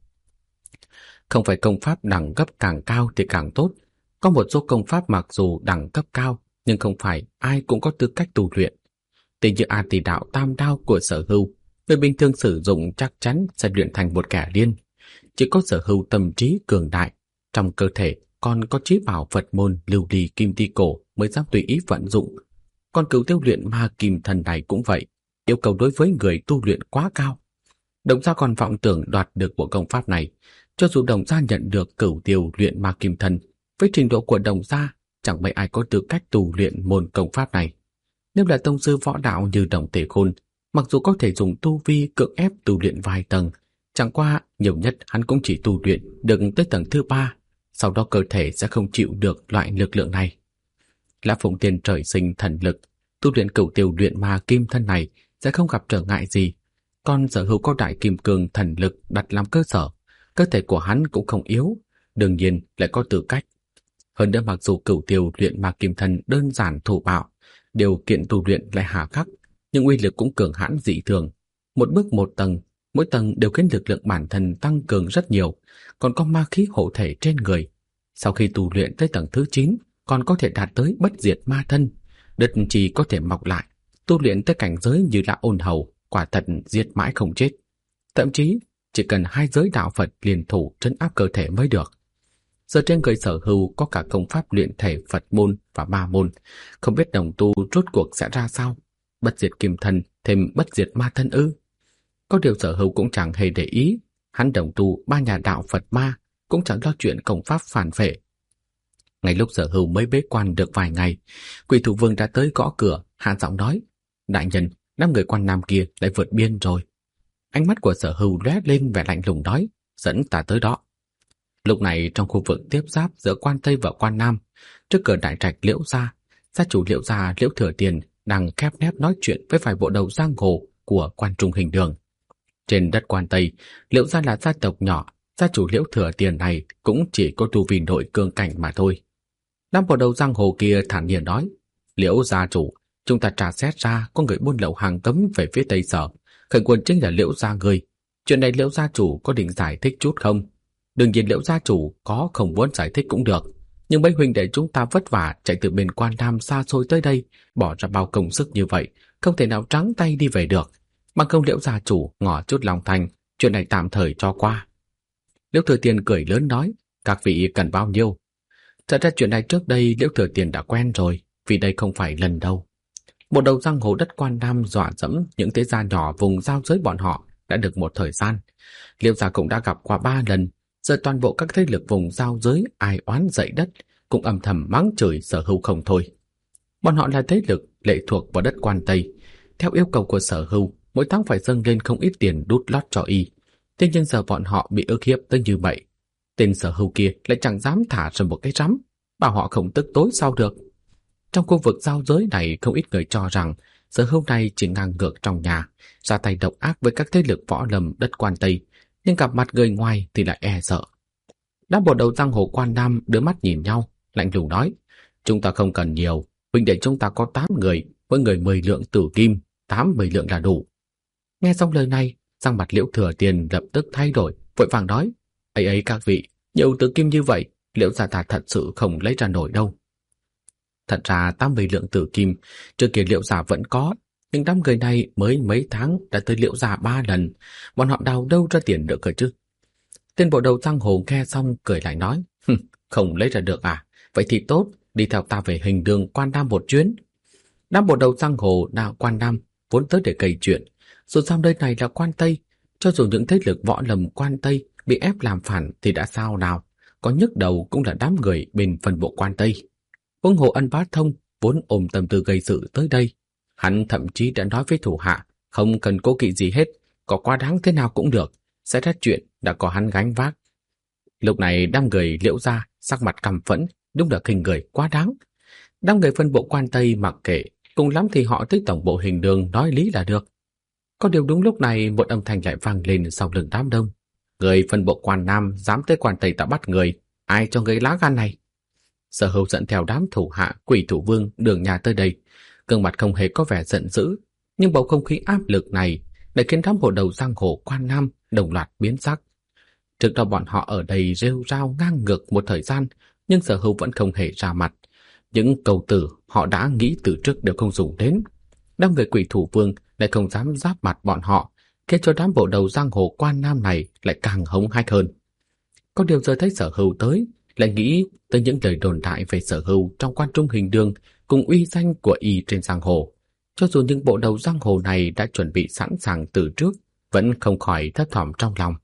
Không phải công pháp đẳng cấp càng cao thì càng tốt. Có một số công pháp mặc dù đẳng cấp cao, nhưng không phải ai cũng có tư cách tu luyện. Tỷ như A Tỳ Đạo Tam Đao của Sở Hưu, người bình thường sử dụng chắc chắn sẽ luyện thành một kẻ điên. Chỉ có Sở Hưu tâm trí cường đại, trong cơ thể còn có trí bảo Phật môn lưu ly kim ti cổ mới dám tùy ý vận dụng. Còn Cửu Tiêu Luyện Ma Kim Thân này cũng vậy, yêu cầu đối với người tu luyện quá cao. Đồng gia còn vọng tưởng đoạt được bộ công pháp này, cho dù Đồng gia nhận được Cửu Tiêu Luyện Ma Kim Thân, với trình độ của Đồng gia, chẳng mấy ai có tư cách tu luyện môn công pháp này. Nếu là tông sư võ đạo như Đồng Tề Khôn, mặc dù có thể dùng tu vi cưỡng ép tu luyện vài tầng, chẳng qua nhiều nhất hắn cũng chỉ tu luyện được tới tầng thứ 3, sau đó cơ thể sẽ không chịu được loại lực lượng này. Lã Phụng Tiên trời sinh thần lực, tu luyện Cửu Tiêu Luyện Ma Kim Thân này sẽ không gặp trở ngại gì. Còn Sở Hữu có đại kim cương thần lực đặt làm cơ sở, cơ thể của hắn cũng không yếu, đương nhiên lại có tư cách. Hơn nữa mặc dù Cửu Tiêu Luyện Ma Kim Thân đơn giản thô bạo, điều kiện tu luyện lại hà khắc, nhưng uy lực cũng cường hãn dị thường. Một bước một tầng, mỗi tầng đều khiến lực lượng bản thân tăng cường rất nhiều, còn có ma khí hộ thể trên người. Sau khi tu luyện tới tầng thứ 9, còn có thể đạt tới bất diệt ma thân, đất chỉ có thể mọc lại, tu luyện tới cảnh giới như là ôn hầu, quả thật diệt mãi không chết. Thậm chí chỉ cần 2 giới đạo Phật liên thủ trấn áp cơ thể mới được. Giờ trên người Sở Hưu có cả công pháp luyện thể Phật môn và ma môn, không biết đồng tu rốt cuộc sẽ ra sao. Bất diệt kim thân thêm bất diệt ma thân ư? Có điều Sở Hưu cũng chẳng hề để ý, hắn đồng tu 3 nhà đạo Phật ma, cũng chẳng lo chuyện công pháp phản phệ. Ngay lúc Sở Hưu mới bế quan được vài ngày, Quỷ Thủ Vương đã tới gõ cửa, hạ giọng nói: "Đại nhân, 5 người quan nam kia lại vượt biên rồi." Ánh mắt của Sở Hưu lóe lên vẻ lạnh lùng nói: "Dẫn ta tới đó." Lúc này trong khu vực tiếp giáp giữa quan Tây và quan Nam, trước cửa đại trạch Liễu gia, gia chủ Liễu gia Liễu Thừa Tiền đang khép nép nói chuyện với vài bộ đầu giang hồ của quan trung hình đường. Trên đất quan Tây, Liễu gia là gia tộc nhỏ, gia chủ Liễu Thừa Tiền này cũng chỉ có tu vi nội cương cảnh mà thôi. Năm bộ đầu giang hồ kia thản nhiên nói: "Liễu gia chủ, chúng ta tra xét ra có người buôn lậu hàng cấm về phía Tây Sở, khởi nguồn chính là Liễu gia người. Chuyện này Liễu gia chủ có định giải thích chút không?" Đương nhiên Liễu gia chủ có không muốn giải thích cũng được, nhưng mấy huynh đệ chúng ta vất vả chạy từ bên quan Nam xa xôi tới đây, bỏ ra bao công sức như vậy, không thể nào trắng tay đi về được. Bằng không Liễu gia chủ ngỏ chút lòng thành, chuyện này tạm thời cho qua. Liễu Thừa Tiền cười lớn nói: "Các vị cần bao nhiêu?" Thật ra chuyện này trước đây Liễu Thừa Tiền đã quen rồi, vì đây không phải lần đầu. Một đầu giang hồ đất quan Nam dọa dẫm những thế gia nhỏ vùng giao giới bọn họ đã được một thời gian. Liễu gia cũng đã gặp qua 3 lần. Giờ toàn bộ các thế lực vùng giao giới ai oán dậy đất cũng âm thầm mắng chửi Sở Hưu không thôi. Bọn họ là thế lực lệ thuộc vào đất quan Tây. Theo yêu cầu của Sở Hưu, mỗi tháng phải dâng lên không ít tiền đút lót cho y. Thế nhưng giờ bọn họ bị ức hiếp tới như vậy, tên Sở Hưu kia lại chẳng dám thả ra một cái rắm, bảo họ không tức tối sao được. Trong khu vực giao giới này, không ít người cho rằng Sở Hưu này chỉ ngang ngược trong nhà, ra tay độc ác với các thế lực võ lâm đất quan Tây, nhưng gặp mặt người ngoài thì lại e sợ. Đám bộ đầu giang hồ quan Nam đưa mắt nhìn nhau, lạnh lùng nói: "Chúng ta không cần nhiều, huynh đệ chúng ta có 8 người, mỗi người 10 lượng tử kim, 80 lượng là đủ." Nghe xong lời này, sắc mặt Liễu Thừa Tiền lập tức thay đổi, vội vàng nói: ấy các vị, nhiều tử kim như vậy, Liễu gia ta thật sự không lấy ra nổi đâu." Thật ra 80 lượng tử kim trước kia Liễu gia vẫn có, nhưng đám người này mới mấy tháng đã tới Liễu gia 3 lần, bọn họ đào đâu ra tiền được cơ chứ. Tên bộ đầu giang hồ nghe xong cười lại nói: "Không lấy ra được à? Vậy thì tốt, đi theo ta về Hình Đường Quan Nam một chuyến. Đám bộ đầu giang hồ nào Quan Nam vốn tới để gây chuyện. Dù sao nơi này là Quan Tây, cho dù những thế lực võ lâm Quan Tây bị ép làm phản thì đã sao nào, có nhức đầu cũng là đám người bên phần bộ Quan Tây. Huống hồ Ân Bá Thông vốn ôm tâm tư gây sự tới đây. Hắn thậm chí đã nói với thủ hạ, không cần cố kỵ gì hết, có quá đáng thế nào cũng được, sẽ ra chuyện đã có hắn gánh vác. Lúc này đám người Liễu gia sắc mặt căm phẫn, đúng là khinh người quá đáng. Đám người phân bộ Quan Tây mặc kệ, cùng lắm thì họ tới tổng bộ Hình Đường nói lý là được. Có điều đúng lúc này một âm thanh lại vang lên sau lưng đám đông. Người phân bộ Quan Nam dám tới Quan Tây ta bắt người, ai cho người lá gan này? Sở Hữu dẫn theo đám thủ hạ Quỷ Thủ Vương Đường Nha tới đây, gương mặt không hề có vẻ giận dữ, nhưng bầu không khí áp lực này đã khiến đám bộ đầu giang hồ Quan Nam đồng loạt biến sắc. Trước đó bọn họ ở đây rêu rao ngang ngược một thời gian, nhưng Sở Hữu vẫn không hề ra mặt. Những câu từ họ đã nghĩ từ trước đều không dùng đến. Đám người Quỷ Thủ Vương lại không dám giáp mặt bọn họ, khiến cho đám bộ đầu giang hồ Quan Nam này lại càng hống hách hơn. Có điều giờ thấy Sở Hữu tới, lại nghĩ tới những lời đồn đại về Sở Hữu trong Quan Trung Hình Đường cùng uy danh của y trên giang hồ. Cho dù những bộ đầu giang hồ này đã chuẩn bị sẵn sàng từ trước, vẫn không khỏi thấp thỏm trong lòng.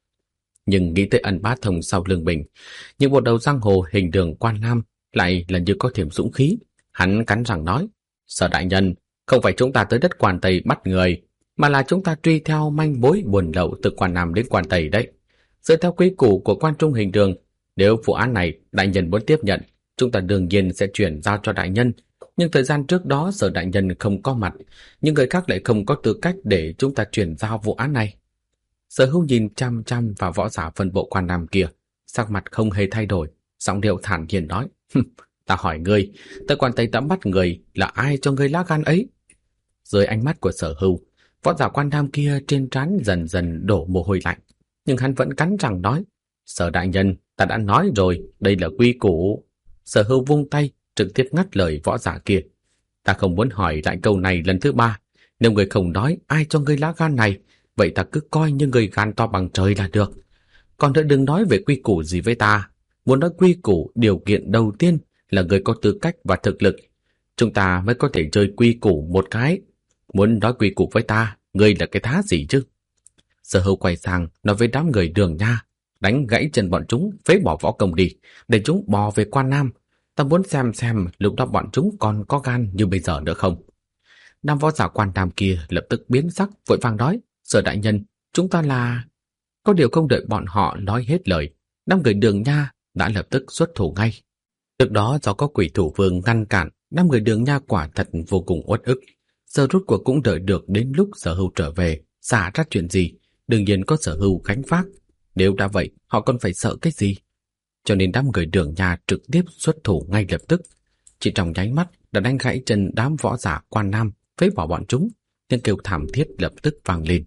Nhưng nghĩ tới Ân Bá Thông sau lưng mình, những bộ đầu giang hồ Hình Đường Quan Nam lại là như có thêm dũng khí. Hắn cắn răng nói, Sở đại nhân, không phải chúng ta tới đất Quan Tây bắt người, mà là chúng ta truy theo manh mối buôn lậu từ Quan Nam đến Quan Tây đấy. Dựa theo quy củ của Quan Trung Hình Đường, nếu vụ án này đại nhân muốn tiếp nhận, chúng ta đương nhiên sẽ chuyển giao cho đại nhân. Nhưng thời gian trước đó Sở đại nhân không có mặt, nhưng người khác lại không có tư cách để chúng ta chuyển giao vụ án này. Sở Hữu nhìn chăm chăm vào võ giả phân bộ Quan Nam kia, sắc mặt không hề thay đổi, giọng điệu thản nhiên nói, ta hỏi ngươi, tới Quan Tây đã bắt người là ai cho ngươi lá gan ấy? Dưới ánh mắt của Sở Hữu, võ giả Quan Nam kia trên trán dần dần đổ mồ hôi lạnh, nhưng hắn vẫn cắn răng nói, Sở đại nhân, ta đã nói rồi, đây là quy củ. Sở Hữu vung tay, trực tiếp ngắt lời võ giả kia. Ta không muốn hỏi lại câu này lần thứ ba. Nếu người không nói ai cho ngươi lá gan này, vậy ta cứ coi như người gan to bằng trời là được. Còn nữa đừng nói về quy củ gì với ta. Muốn nói quy củ, điều kiện đầu tiên là người có tư cách và thực lực. Chúng ta mới có thể chơi quy củ một cái. Muốn nói quy củ với ta, ngươi là cái thá gì chứ? Sở Hữu quay sang nói với đám người Đường Nha, đánh gãy chân bọn chúng, phế bỏ võ công đi, để chúng bò về Quan Nam. Ta muốn xem lúc đó bọn chúng còn có gan như bây giờ nữa không. Nam võ giả Quan Nam kia lập tức biến sắc, vội vàng nói, Sở đại nhân, chúng ta là... Có điều không đợi bọn họ nói hết lời, đám người Đường Nha đã lập tức xuất thủ ngay. Trước đó do có Quỷ Thủ Vương ngăn cản, đám người Đường Nha quả thật vô cùng uất ức. Giờ rút cuộc cũng đợi được đến lúc Sở Hữu trở về, xả ra chuyện gì, đương nhiên có Sở Hữu gánh vác. Nếu đã vậy, họ còn phải sợ cái gì? Cho nên đám người Đường Nha trực tiếp xuất thủ ngay lập tức. Chỉ trong nháy mắt đã đánh gãy chân đám võ giả Quan Nam, phế bỏ bọn chúng, tiếng kêu thảm thiết lập tức vang lên.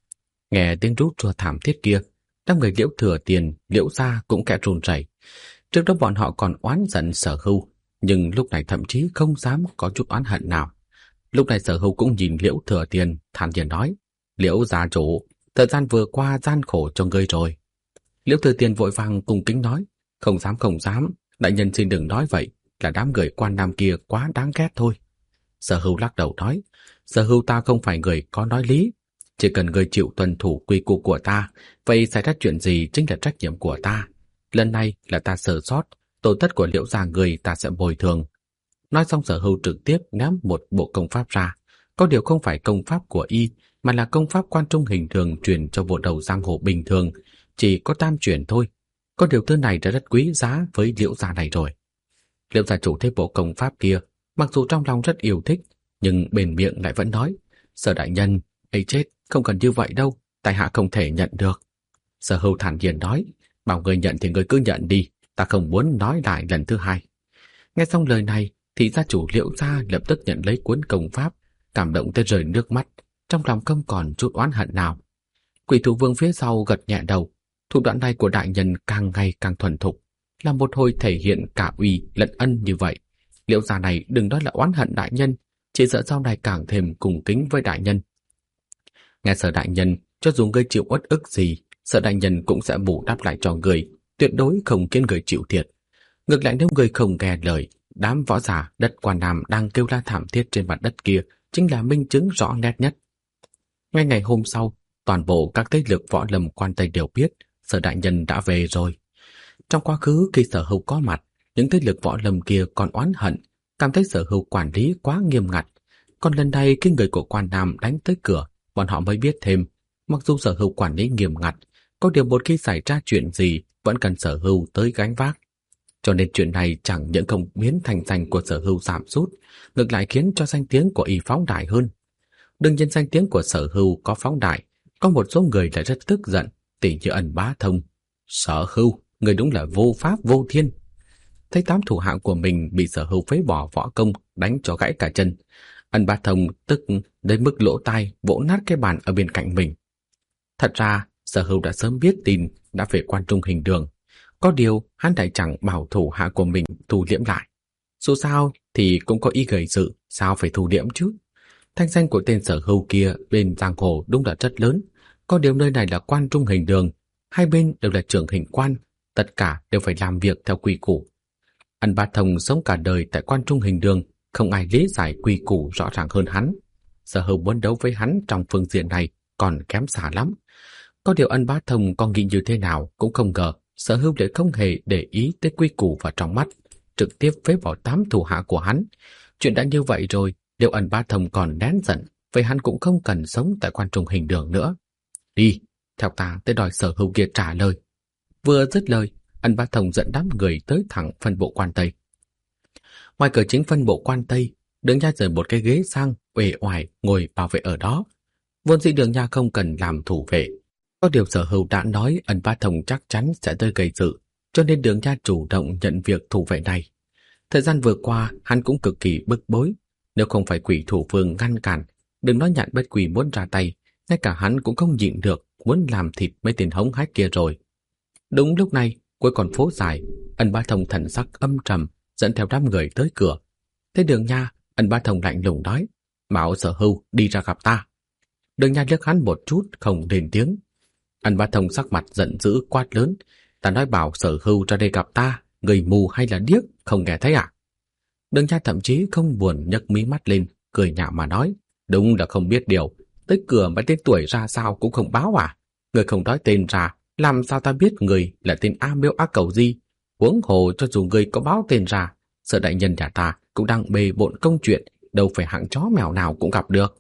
Nghe tiếng rú rua thảm thiết kia, đám người Liễu Thừa Tiền, Liễu gia cũng kẻ run rẩy. Trước đó bọn họ còn oán giận Sở Hữu, nhưng lúc này thậm chí không dám có chút oán hận nào. Lúc này Sở Hữu cũng nhìn Liễu Thừa Tiền, thản nhiên nói, Liễu gia chủ, thời gian vừa qua gian khổ cho ngươi rồi. Liễu Thừa Tiền vội vàng cung kính nói, không dám, đại nhân xin đừng nói vậy, là đám người Quan Nam kia quá đáng ghét thôi. Sở Hữu lắc đầu nói, Sở Hữu ta không phải người có nói lý, chỉ cần người chịu tuân thủ quy củ của ta, vậy xảy ra chuyện gì chính là trách nhiệm của ta. Lần này là ta sơ sót, tổn thất của Liễu gia người ta sẽ bồi thường. Nói xong Sở Hữu trực tiếp ném một bộ công pháp ra, có điều không phải công pháp của y, mà là công pháp Quan Trung Hình Đường truyền cho bộ đầu giang hồ bình thường, chỉ có tam truyền thôi. Có điều thứ này đã rất quý giá với Liễu gia này rồi. Liễu gia chủ thấy bộ công pháp kia, mặc dù trong lòng rất yêu thích, nhưng bên miệng lại vẫn nói, Sở đại nhân, ấy chết, không cần như vậy đâu, tại hạ không thể nhận được. Sở Hữu thản nhiên nói, bảo người nhận thì người cứ nhận đi, ta không muốn nói lại lần thứ hai. Nghe xong lời này, thì gia chủ Liễu gia lập tức nhận lấy cuốn công pháp, cảm động tới rơi nước mắt, trong lòng không còn chút oán hận nào. Quỷ Thủ Vương phía sau gật nhẹ đầu, thủ đoạn này của đại nhân càng ngày càng thuần thục, là một hồi thể hiện cả uy lẫn ân như vậy. Liễu gia này đừng nói là oán hận đại nhân, chỉ sợ sau này càng thêm cung kính với đại nhân. Nghe Sở đại nhân, cho dù ngươi chịu uất ức gì, Sở đại nhân cũng sẽ bù đắp lại cho người, tuyệt đối không khiến người chịu thiệt. Ngược lại nếu người không nghe lời, đám võ giả đất Quan Nam đang kêu la thảm thiết trên mặt đất kia chính là minh chứng rõ nét nhất. Ngay ngày hôm sau, toàn bộ các thế lực võ lâm Quan Tây đều biết Sở đại nhân đã về rồi. Trong quá khứ khi Sở Hưu có mặt, những thế lực võ lâm kia còn oán hận, cảm thấy Sở Hưu quản lý quá nghiêm ngặt. Còn lần này khi người của Quan Nam đánh tới cửa, bọn họ mới biết thêm, mặc dù Sở Hưu quản lý nghiêm ngặt, có điều một khi xảy ra chuyện gì vẫn cần Sở Hưu tới gánh vác. Cho nên chuyện này chẳng những không biến thành danh của Sở Hưu giảm sút, ngược lại khiến cho danh tiếng của y phóng đại hơn. Đương nhiên danh tiếng của Sở Hưu có phóng đại, có một số người lại rất tức giận, tỉ như Ân Bá Thông. Sở Hưu, người đúng là vô pháp vô thiên. Thấy 8 thủ hạ của mình bị Sở Hưu phế bỏ võ công, đánh cho gãy cả chân, Ân Bá Thông tức đến mức lỗ tai vỗ nát cái bàn ở bên cạnh mình. Thật ra Sở Hưu đã sớm biết tin đã về Quan Trung Hình Đường, có điều hắn lại chẳng bảo thủ hạ của mình thu liễm lại. Dù sao thì cũng có ý gây sự, sao phải thu liễm chứ? Thanh danh của tên Sở Hưu kia bên giang hồ đúng là rất lớn, có điều nơi này là Quan Trung Hình Đường, hai bên đều là trưởng hình quan, tất cả đều phải làm việc theo quy củ. Ân Bá Thông sống cả đời tại Quan Trung Hình Đường, không ai lý giải quy củ rõ ràng hơn hắn. Sở Hưu muốn đấu với hắn trong phương diện này còn kém xa lắm. Có điều Ân Bá Thông có nghĩ như thế nào cũng không ngờ Sở Hưu lại không hề để ý tới quy củ vào trong mắt, trực tiếp phế bỏ 8 thủ hạ của hắn. Chuyện đã như vậy rồi, nếu Ân Bá Thông còn nén giận, vậy hắn cũng không cần sống tại Quan Trung Hình Đường nữa. Đi, theo ta tới đòi Sở Hưu kia trả lời. Vừa dứt lời, Ân Bá Thông dẫn đám người tới thẳng phân bộ Quan Tây. Ngoài cửa chính phân bộ Quan Tây, Đường Nha rời một cái ghế sang, uể oải ngồi bảo vệ ở đó. Vốn dĩ Đường Nha không cần làm thủ vệ. Có điều Sở Hưu đã nói Ân Bá Thông chắc chắn sẽ tới gây sự, cho nên Đường Nha chủ động nhận việc thủ vệ này. Thời gian vừa qua, hắn cũng cực kỳ bức bối. Nếu không phải Quỷ Thủ Vương ngăn cản, đừng nói Nhạn Bất Quỷ muốn ra tay, ngay cả hắn cũng không nhịn được, muốn làm thịt mấy tên hống hách kia rồi. Đúng lúc này, cuối con phố dài, Ân Bá Thông thần sắc âm trầm, dẫn theo đám người tới cửa. Thấy Đường Nha, Ân Bá Thông lạnh lùng nói, bảo Sở Hưu đi ra gặp ta. Đường Nha liếc hắn một chút, không lên tiếng. Ân Bá Thông sắc mặt giận dữ quát lớn, ta nói bảo Sở Hưu ra đây gặp ta, người mù hay là điếc, không nghe thấy à? Đường Nha thậm chí không buồn nhấc mí mắt lên, cười nhạo mà nói, đúng là không biết điều, tới cửa mà tên tuổi ra sao cũng không báo à? Người không nói tên ra, làm sao ta biết người là tên A Miêu A Cẩu gì? Huống hồ cho dù người có báo tên ra, Sở đại nhân nhà ta cũng đang bề bộn công chuyện, đâu phải hạng chó mèo nào cũng gặp được.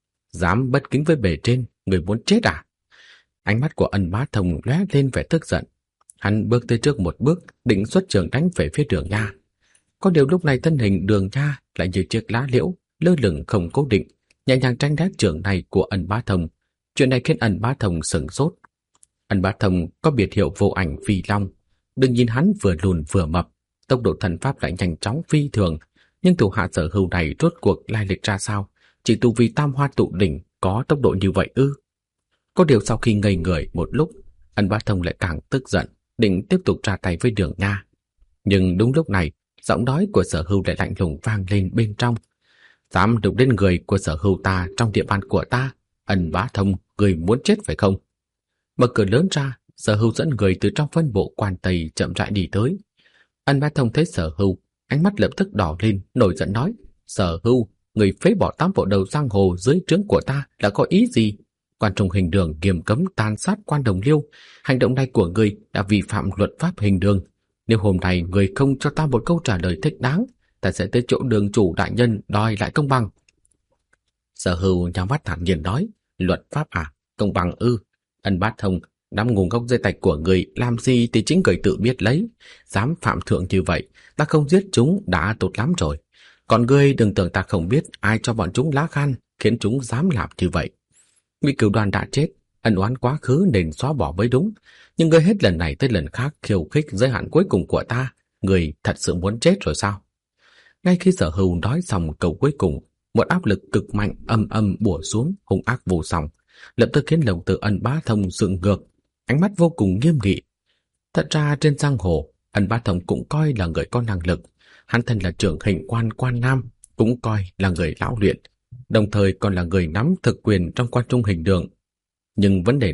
Dám bất kính với bề trên, người muốn chết à? Ánh mắt của Ân Bá Thông lóe lên vẻ tức giận. Hắn bước tới trước một bước, định xuất trường đánh về phía Đường Nha. Có điều lúc này thân hình Đường Nha lại như chiếc lá liễu, lơ lửng không cố định, nhẹ nhàng tránh né trường này của Ân Bá Thông. Chuyện này khiến Ân Bá Thông sửng sốt. Ân Bá Thông có biệt hiệu Vô Ảnh Phi Long. Đừng nhìn hắn vừa lùn vừa mập, tốc độ thần pháp lại nhanh chóng phi thường, nhưng thủ hạ Sở Hưu này rốt cuộc lai lịch ra sao? Chỉ tu vi Tam Hoa Tụ Đỉnh có tốc độ như vậy ư? Có điều sau khi ngây người một lúc, Ân Bá Thông lại càng tức giận, định tiếp tục ra tay với Đường Nha. Nhưng đúng lúc này, giọng nói của Sở Hưu lại lạnh lùng vang lên bên trong. Dám đụng đến người của Sở Hưu ta trong địa bàn của ta, Ân Bá Thông, người muốn chết phải không? Mở cửa lớn ra, Sở Hưu dẫn người từ trong phân bộ Quan Tây chậm rãi đi tới. Ân Bá Thông thấy Sở Hưu, ánh mắt lập tức đỏ lên, nổi giận nói, Sở Hưu, người phế bỏ 8 bộ đầu giang hồ dưới trướng của ta là có ý gì? Quan Trung Hình Đường nghiêm cấm tàn sát quan đồng liêu, hành động này của người đã vi phạm luật pháp hình đường. Nếu hôm nay người không cho ta một câu trả lời thích đáng, ta sẽ tới chỗ đường chủ đại nhân đòi lại công bằng. Sở Hưu nhắm mắt thản nhiên nói, luật pháp à, công bằng ư? Ân Bá Thông, đám ngu ngốc dây tạch của người làm gì thì chính người tự biết lấy. Dám phạm thượng như vậy, ta không giết chúng đã tốt lắm rồi. Còn ngươi đừng tưởng ta không biết ai cho bọn chúng lá gan, khiến chúng dám làm như vậy. Ngụy Cửu Đoan đã chết, ân oán quá khứ nên xóa bỏ mới đúng. Nhưng ngươi hết lần này tới lần khác khiêu khích giới hạn cuối cùng của ta, ngươi thật sự muốn chết rồi sao? Ngay khi Sở Hưu nói xong câu cuối cùng, một áp lực cực mạnh âm âm bủa xuống, hung ác vô song, lập tức khiến lòng tự Ân Bá Thông dựng ngược, ánh mắt vô cùng nghiêm nghị. Thật ra trên giang hồ, Ân Bá Thông cũng coi là người có năng lực, hắn thân là trưởng hình quan Quan Nam, cũng coi là người lão luyện, đồng thời còn là người nắm thực quyền trong Quan Trung Hình Đường. Nhưng vấn đề là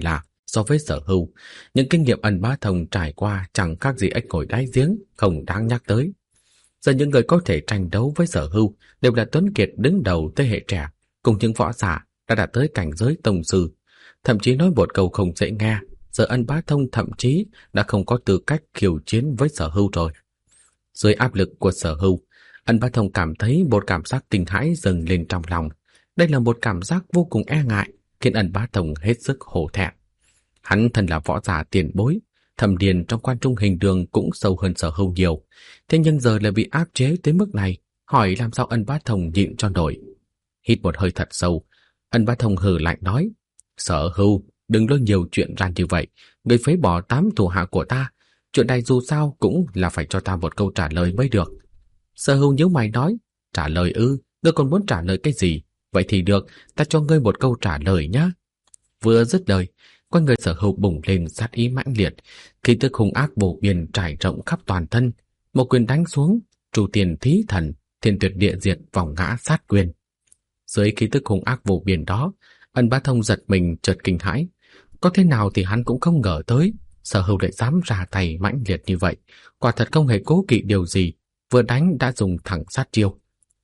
So với Sở Hưu, những kinh nghiệm Ân Bá Thông trải qua chẳng khác gì ếch ngồi đáy giếng, không đáng nhắc tới. Giờ những người có thể tranh đấu với Sở Hưu đều là tuấn kiệt đứng đầu thế hệ trẻ, cùng những võ giả đã đạt tới cảnh giới tông sư. Thậm chí nói một câu không dễ nghe, giờ Ân Bá Thông thậm chí đã không có tư cách khiêu chiến với Sở Hưu rồi. Dưới áp lực của Sở Hưu, Ân Bá Thông cảm thấy một cảm giác kinh hãi dâng lên trong lòng. Đây là một cảm giác vô cùng e ngại, khiến Ân Bá Thông hết sức hổ thẹn. Hắn thân là võ giả tiền bối, thâm điền trong quan trung hình đường cũng sâu hơn Sở Hưu nhiều. Thế nhưng giờ lại bị áp chế tới mức này, hỏi làm sao Ân Bá Thông nhịn cho nổi. Hít một hơi thật sâu, Ân Bá Thông hừ lạnh nói: Sở Hưu, đừng lo nhiều chuyện ra như vậy, người phế bỏ 8 thủ hạ của ta. Chuyện này dù sao cũng là phải cho ta một câu trả lời mới được. Sở Hưu nhíu mày nói: Trả lời ư? Ngươi còn muốn trả lời cái gì? Vậy thì được, ta cho ngươi một câu trả lời nhé. Vừa dứt lời, quanh người Sở Hưu bùng lên sát ý mãnh liệt, khí tức hung ác bổ biên trải rộng khắp toàn thân. Một quyền đánh xuống, trụ tiền thí thần, thiên tuyệt địa diệt vòng ngã sát quyền. Dưới khí tức hung ác vô biên đó, Ân Bá Thông giật mình chợt kinh hãi. Có thế nào thì hắn cũng không ngờ tới, Sở Hưu lại dám ra tay mãnh liệt như vậy, quả thật không hề cố kỵ điều gì, vừa đánh đã dùng thẳng sát chiêu.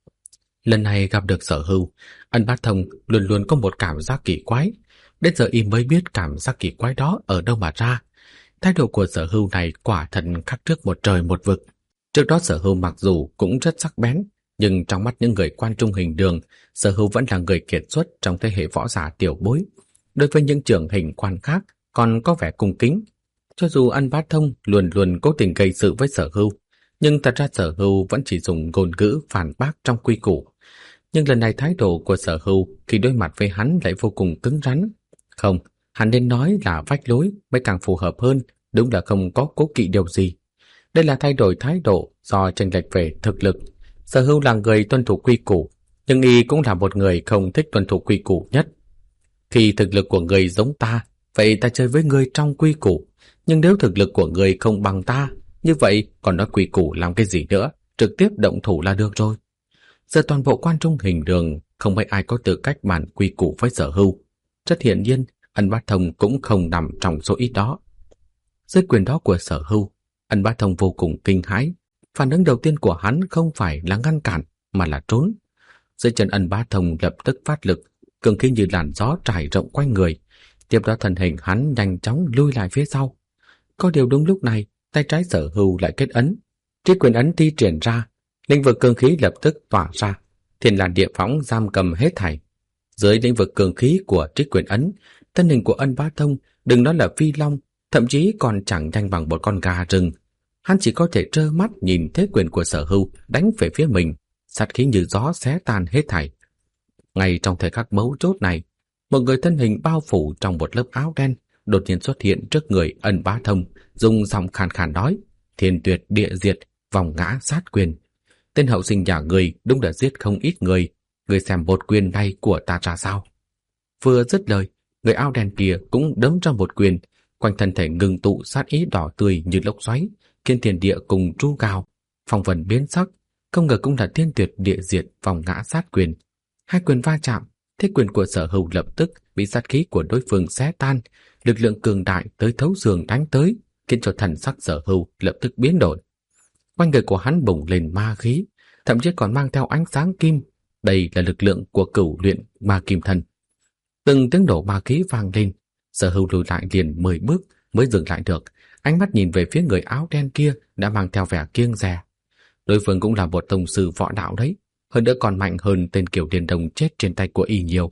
Lần này gặp được Sở Hưu, Ân Bá Thông luôn luôn có một cảm giác kỳ quái. Đến giờ y mới biết cảm giác kỳ quái đó ở đâu mà ra. Thái độ của Sở Hưu này quả thật khác trước một trời một vực. Trước đó Sở Hưu mặc dù cũng rất sắc bén, nhưng trong mắt những người quan trung hình đường, Sở Hưu vẫn là người kiệt xuất trong thế hệ võ giả tiểu bối. Đối với những trưởng hình quan khác còn có vẻ cung kính. Cho dù Ân Bá Thông luôn luôn cố tình gây sự với Sở Hưu, nhưng thật ra Sở Hưu vẫn chỉ dùng ngôn ngữ phản bác trong quy củ. Nhưng lần này thái độ của Sở Hưu khi đối mặt với hắn lại vô cùng cứng rắn. Không, hắn nên nói là vách lối mới càng phù hợp hơn, đúng là không có cố kỵ điều gì. Đây là thay đổi thái độ do chênh lệch về thực lực. Sở Hưu là người tuân thủ quy củ, nhưng y cũng là một người không thích tuân thủ quy củ nhất. Khi thực lực của người giống ta, vậy ta chơi với người trong quy củ. Nhưng nếu thực lực của người không bằng ta, như vậy còn nói quy củ làm cái gì nữa, trực tiếp động thủ là được rồi. Giờ toàn bộ quan trung hình đường không mấy ai có tư cách bàn quy củ với Sở Hưu. Rất hiển nhiên, Ân Bá Thông cũng không nằm trong số ít đó. Dưới quyền đó của Sở Hưu, Ân Bá Thông vô cùng kinh hãi. Phản ứng đầu tiên của hắn không phải là ngăn cản, mà là trốn. Dưới chân Ân Bá Thông lập tức phát lực, cường khí như làn gió trải rộng quanh người. Tiếp đó thân hình hắn nhanh chóng lui lại phía sau. Có điều đúng lúc này, tay trái Sở Hưu lại kết ấn. Trí quyền ấn thi triển ra, lĩnh vực cường khí lập tức tỏa ra. Thiên Lan Địa Phóng giam cầm hết thảy. Dưới lĩnh vực cường khí của trích quyền ấn, thân hình của Ân Bá Thông đừng nói là phi long, thậm chí còn chẳng nhanh bằng một con gà rừng. Hắn chỉ có thể trơ mắt nhìn thế quyền của Sở Hưu đánh về phía mình, sát khí như gió xé tan hết thảy. Ngay trong thời khắc mấu chốt này, một người thân hình bao phủ trong một lớp áo đen đột nhiên xuất hiện trước người Ân Bá Thông, dùng giọng khàn khàn nói: Thiên tuyệt địa diệt, vòng ngã sát quyền. Tên hậu sinh nhà người đúng là giết không ít người. Người xem một quyền này của ta ra sao? Vừa dứt lời, người áo đen kia cũng đấm ra một quyền, quanh thân thể ngừng tụ sát ý đỏ tươi như lốc xoáy, khiến thiên địa cùng tru gào, phong vân biến sắc. Không ngờ cũng là thiên tuyệt địa diệt, vòng ngã sát quyền. Hai quyền va chạm, thế quyền của Sở Hưu lập tức bị sát khí của đối phương xé tan, lực lượng cường đại tới thấu xương đánh tới, khiến cho thần sắc Sở Hưu lập tức biến đổi. Quanh người của hắn bùng lên ma khí, thậm chí còn mang theo ánh sáng kim. Đây là lực lượng của cửu luyện ma kim thân. Từng tiếng nổ ma khí vang lên, Sở Hưu lùi lại liền 10 bước mới dừng lại được. Ánh mắt nhìn về phía người áo đen kia đã mang theo vẻ kiêng dè. Đối phương cũng là một tông sư võ đạo đấy, hơn nữa còn mạnh hơn tên Kiều Điền Đồng chết trên tay của y nhiều.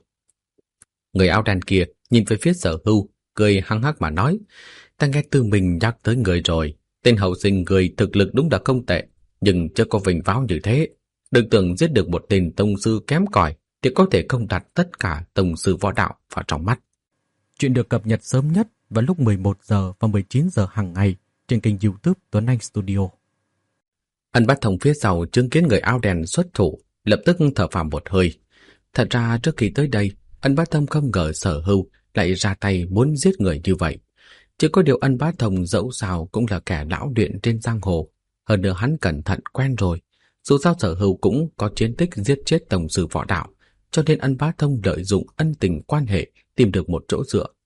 Người áo đen kia nhìn về phía Sở Hưu, cười hăng hắc mà nói: Ta nghe Tư Minh nhắc tới người rồi, tên hậu sinh người thực lực đúng là không tệ, nhưng chưa có vinh váo như thế. Đừng tưởng giết được một tên tông sư kém cỏi thì có thể không đặt tất cả tông sư võ đạo vào trong mắt. Chuyện được cập nhật sớm nhất vào lúc 11 giờ và 19 giờ hàng ngày trên kênh YouTube Tuấn Anh Studio. Ân Bá Thông phía sau chứng kiến người áo đen xuất thủ, lập tức thở phào một hơi. Thật ra trước khi tới đây, Ân Bá Thông không ngờ Sở Hưu lại ra tay muốn giết người như vậy. Chỉ có điều Ân Bá Thông dẫu sao cũng là kẻ lão luyện trên giang hồ, hơn nữa hắn cẩn thận quen rồi. Dù sao Sở Hưu cũng có chiến tích giết chết tổng sư võ đạo, cho nên Ân Bá Thông lợi dụng ân tình quan hệ tìm được một chỗ dựa.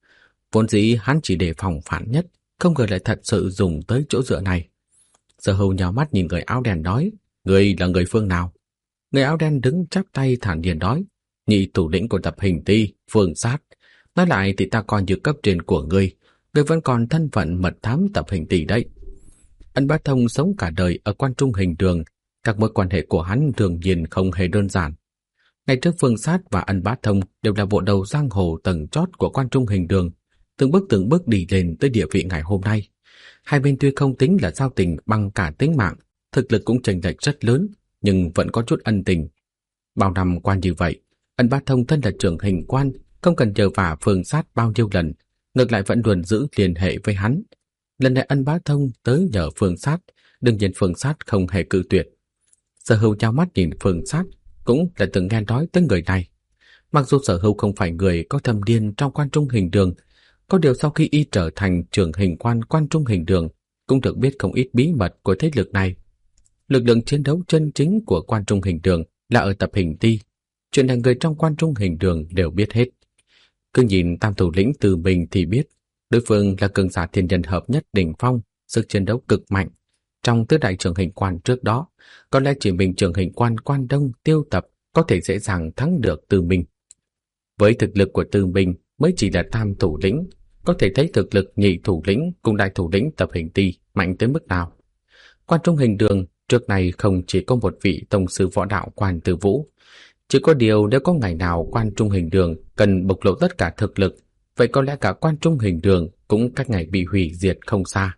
Vốn dĩ hắn chỉ đề phòng phản nhất, không ngờ lại thật sự dùng tới chỗ dựa này. Sở Hưu nhào mắt nhìn người áo đen nói, người là người phương nào? Người áo đen đứng chắp tay thản nhiên nói, nhị thủ lĩnh của tập hình ti, Phương Sát. Nói lại thì ta coi như cấp trên của ngươi vẫn còn thân phận mật thám tập hình ti đấy. Ân Bá Thông sống cả đời ở quan trung hình đường, các mối quan hệ của hắn đương nhiên không hề đơn giản. Ngày trước Phương Sát và Ân Bá Thông đều là bộ đầu giang hồ tầng chót của quan trung hình đường, từng bước đi lên tới địa vị ngày hôm nay. Hai bên tuy không tính là giao tình bằng cả tính mạng, thực lực cũng chênh lệch rất lớn, nhưng vẫn có chút ân tình. Bao năm qua như vậy, Ân Bá Thông thân là trưởng hình quan, không cần nhờ vả Phương Sát bao nhiêu lần, ngược lại vẫn luôn giữ liên hệ với hắn. Lần này Ân Bá Thông tới nhờ Phương Sát, đương nhiên Phương Sát không hề cự tuyệt. Sở Hưu nhao mắt nhìn Phương Sát, cũng là từng nghe nói tới người này. Mặc dù Sở Hưu không phải người có thâm niên trong quan trung hình đường, có điều sau khi y trở thành trưởng hình quan quan trung hình đường, cũng được biết không ít bí mật của thế lực này. Lực lượng chiến đấu chân chính của quan trung hình đường là ở tập hình ti. Chuyện này người trong quan trung hình đường đều biết hết. Cứ nhìn tam thủ lĩnh Từ Bình thì biết, đối phương là cường giả thiên nhân hợp nhất đỉnh phong, sức chiến đấu cực mạnh. Trong tứ đại trưởng hình quan trước đó, có lẽ chỉ mình trưởng hình quan Quan Đông Tiêu Tập có thể dễ dàng thắng được Từ Bình. Với thực lực của Từ Bình mới chỉ là tam thủ lĩnh, có thể thấy thực lực nhị thủ lĩnh cùng đại thủ lĩnh tập hình ti mạnh tới mức nào. Quan trung hình đường trước này không chỉ có một vị tông sư võ đạo Quan Tư Vũ, chỉ có điều nếu có ngày nào quan trung hình đường cần bộc lộ tất cả thực lực, vậy có lẽ cả quan trung hình đường cũng cách ngày bị hủy diệt không xa.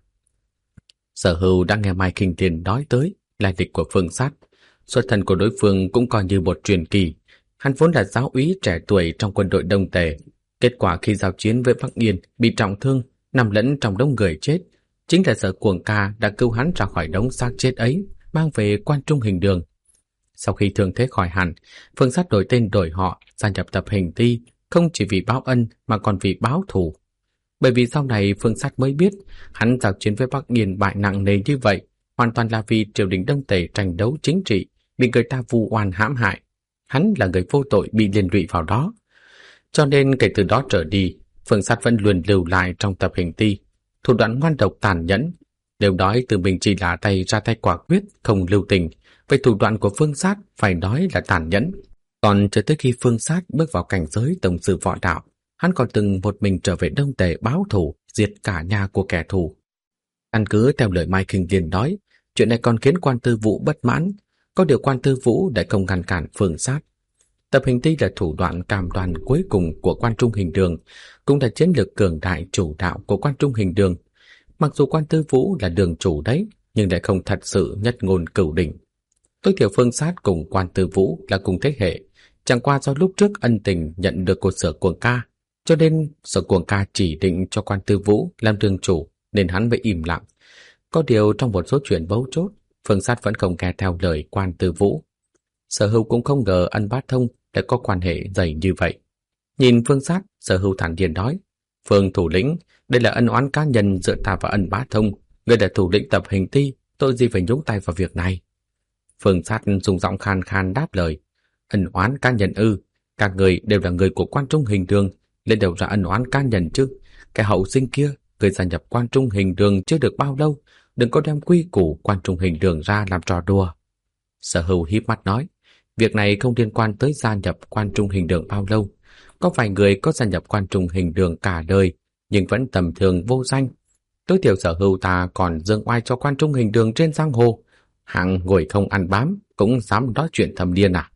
Sở Hưu đang nghe Mai Kinh Thiên nói tới lai lịch của Phương Sát. Xuất thân của đối phương cũng coi như một truyền kỳ. Hắn vốn là giáo úy trẻ tuổi trong quân đội Đông Tề. Kết quả khi giao chiến với Bắc Yên bị trọng thương, nằm lẫn trong đống người chết. Chính là Sở Cuồng Ca đã cứu hắn ra khỏi đống xác chết ấy, mang về quan trung hình đường. Sau khi thương thế khỏi hẳn, Phương Sát đổi tên đổi họ, gia nhập tập hình ti, không chỉ vì báo ân mà còn vì báo thù. Bởi vì sau này Phương Sát mới biết, hắn giao chiến với Bắc Yên bại nặng nề như vậy, hoàn toàn là vì triều đình Đông Tề tranh đấu chính trị, bị người ta vu oan hãm hại. Hắn là người vô tội bị liên lụy vào đó. Cho nên kể từ đó trở đi, Phương Sát vẫn luôn lưu lại trong tập hình ti, thủ đoạn ngoan độc tàn nhẫn. Nếu nói Từ Bình chỉ là tay ra tay quả quyết, không lưu tình, vậy thủ đoạn của Phương Sát phải nói là tàn nhẫn. Còn cho tới khi Phương Sát bước vào cảnh giới tổng sư võ đạo, hắn còn từng một mình trở về Đông Tề báo thù, diệt cả nhà của kẻ thù. Căn cứ theo lời Mai Kinh Thiên nói, chuyện này còn khiến Quan Tư Vũ bất mãn, có điều Quan Tư Vũ đã không ngăn cản Phương Sát. Tập hình ti là thủ đoạn cam đoan cuối cùng của quan trung hình đường, cũng là chiến lược cường đại chủ đạo của quan trung hình đường. Mặc dù Quan Tư Vũ là đường chủ đấy, nhưng lại không thật sự nhất ngôn cửu đỉnh. Tối thiểu Phương Sát cùng Quan Tư Vũ là cùng thế hệ, chẳng qua do lúc trước ân tình nhận được của Sở Cuồng Ca, cho nên Sở Cuồng Ca chỉ định cho Quan Tư Vũ làm đường chủ, nên hắn mới im lặng. Có điều trong một số chuyện bấu chốt, Phương Sát vẫn không nghe theo lời Quan Tư Vũ. Sở Hưu cũng không ngờ Ân Bá Thông lại có quan hệ dày như vậy. Nhìn Phương Sát, Sở Hưu thản nhiên nói, Phương thủ lĩnh, đây là ân oán cá nhân giữa ta và Ân Bá Thông, người là thủ lĩnh tập hình ti, tội gì phải nhúng tay vào việc này. Phương Sát dùng giọng khan khan đáp lời, ân oán cá nhân ư, các người đều là người của quan trung hình đường, lên đầu ra ân oán cá nhân chứ. Cái hậu sinh kia, người gia nhập quan trung hình đường chưa được bao lâu, đừng có đem quy củ quan trung hình đường ra làm trò đùa. Sở Hưu híp mắt nói, việc này không liên quan tới gia nhập quan trung hình đường bao lâu. Có vài người có gia nhập quan trung hình đường cả đời, nhưng vẫn tầm thường vô danh. Tối thiểu Sở Hưu ta còn dương oai cho quan trung hình đường trên giang hồ. Hạng ngồi không ăn bám, cũng dám nói chuyện thầm điên à?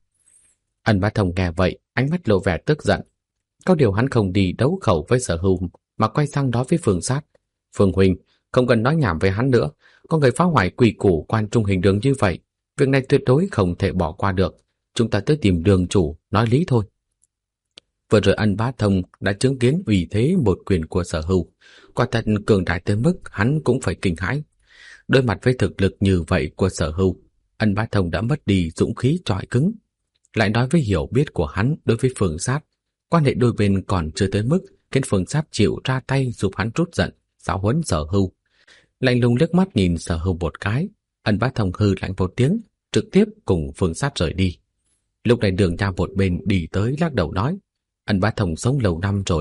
Ân Bá Thông nghe vậy, ánh mắt lộ vẻ tức giận. Có điều hắn không đi đấu khẩu với Sở Hưu, mà quay sang nói với Phương Sát. Phương huynh, không cần nói nhảm với hắn nữa. Có người phá hoại quy củ quan trung hình đường như vậy, việc này tuyệt đối không thể bỏ qua được. Chúng ta tới tìm đường chủ, nói lý thôi. Vừa rồi Ân Bá Thông đã chứng kiến ủy thế một quyền của Sở Hưu, quả thật cường đại tới mức hắn cũng phải kinh hãi. Đối mặt với thực lực như vậy của Sở Hưu, Ân Bá Thông đã mất đi dũng khí chọi cứng. Lại nói với hiểu biết của hắn đối với Phương Sát, quan hệ đôi bên còn chưa tới mức khiến Phương Sát chịu ra tay giúp hắn trút giận, giáo huấn Sở Hưu. Lạnh lùng liếc mắt nhìn Sở Hưu một cái, Ân Bá Thông hư lạnh một tiếng, trực tiếp cùng Phương Sát rời đi. Lúc này Đường Nha một bên đi tới lắc đầu nói, Ân Bá Thông sống lâu năm rồi,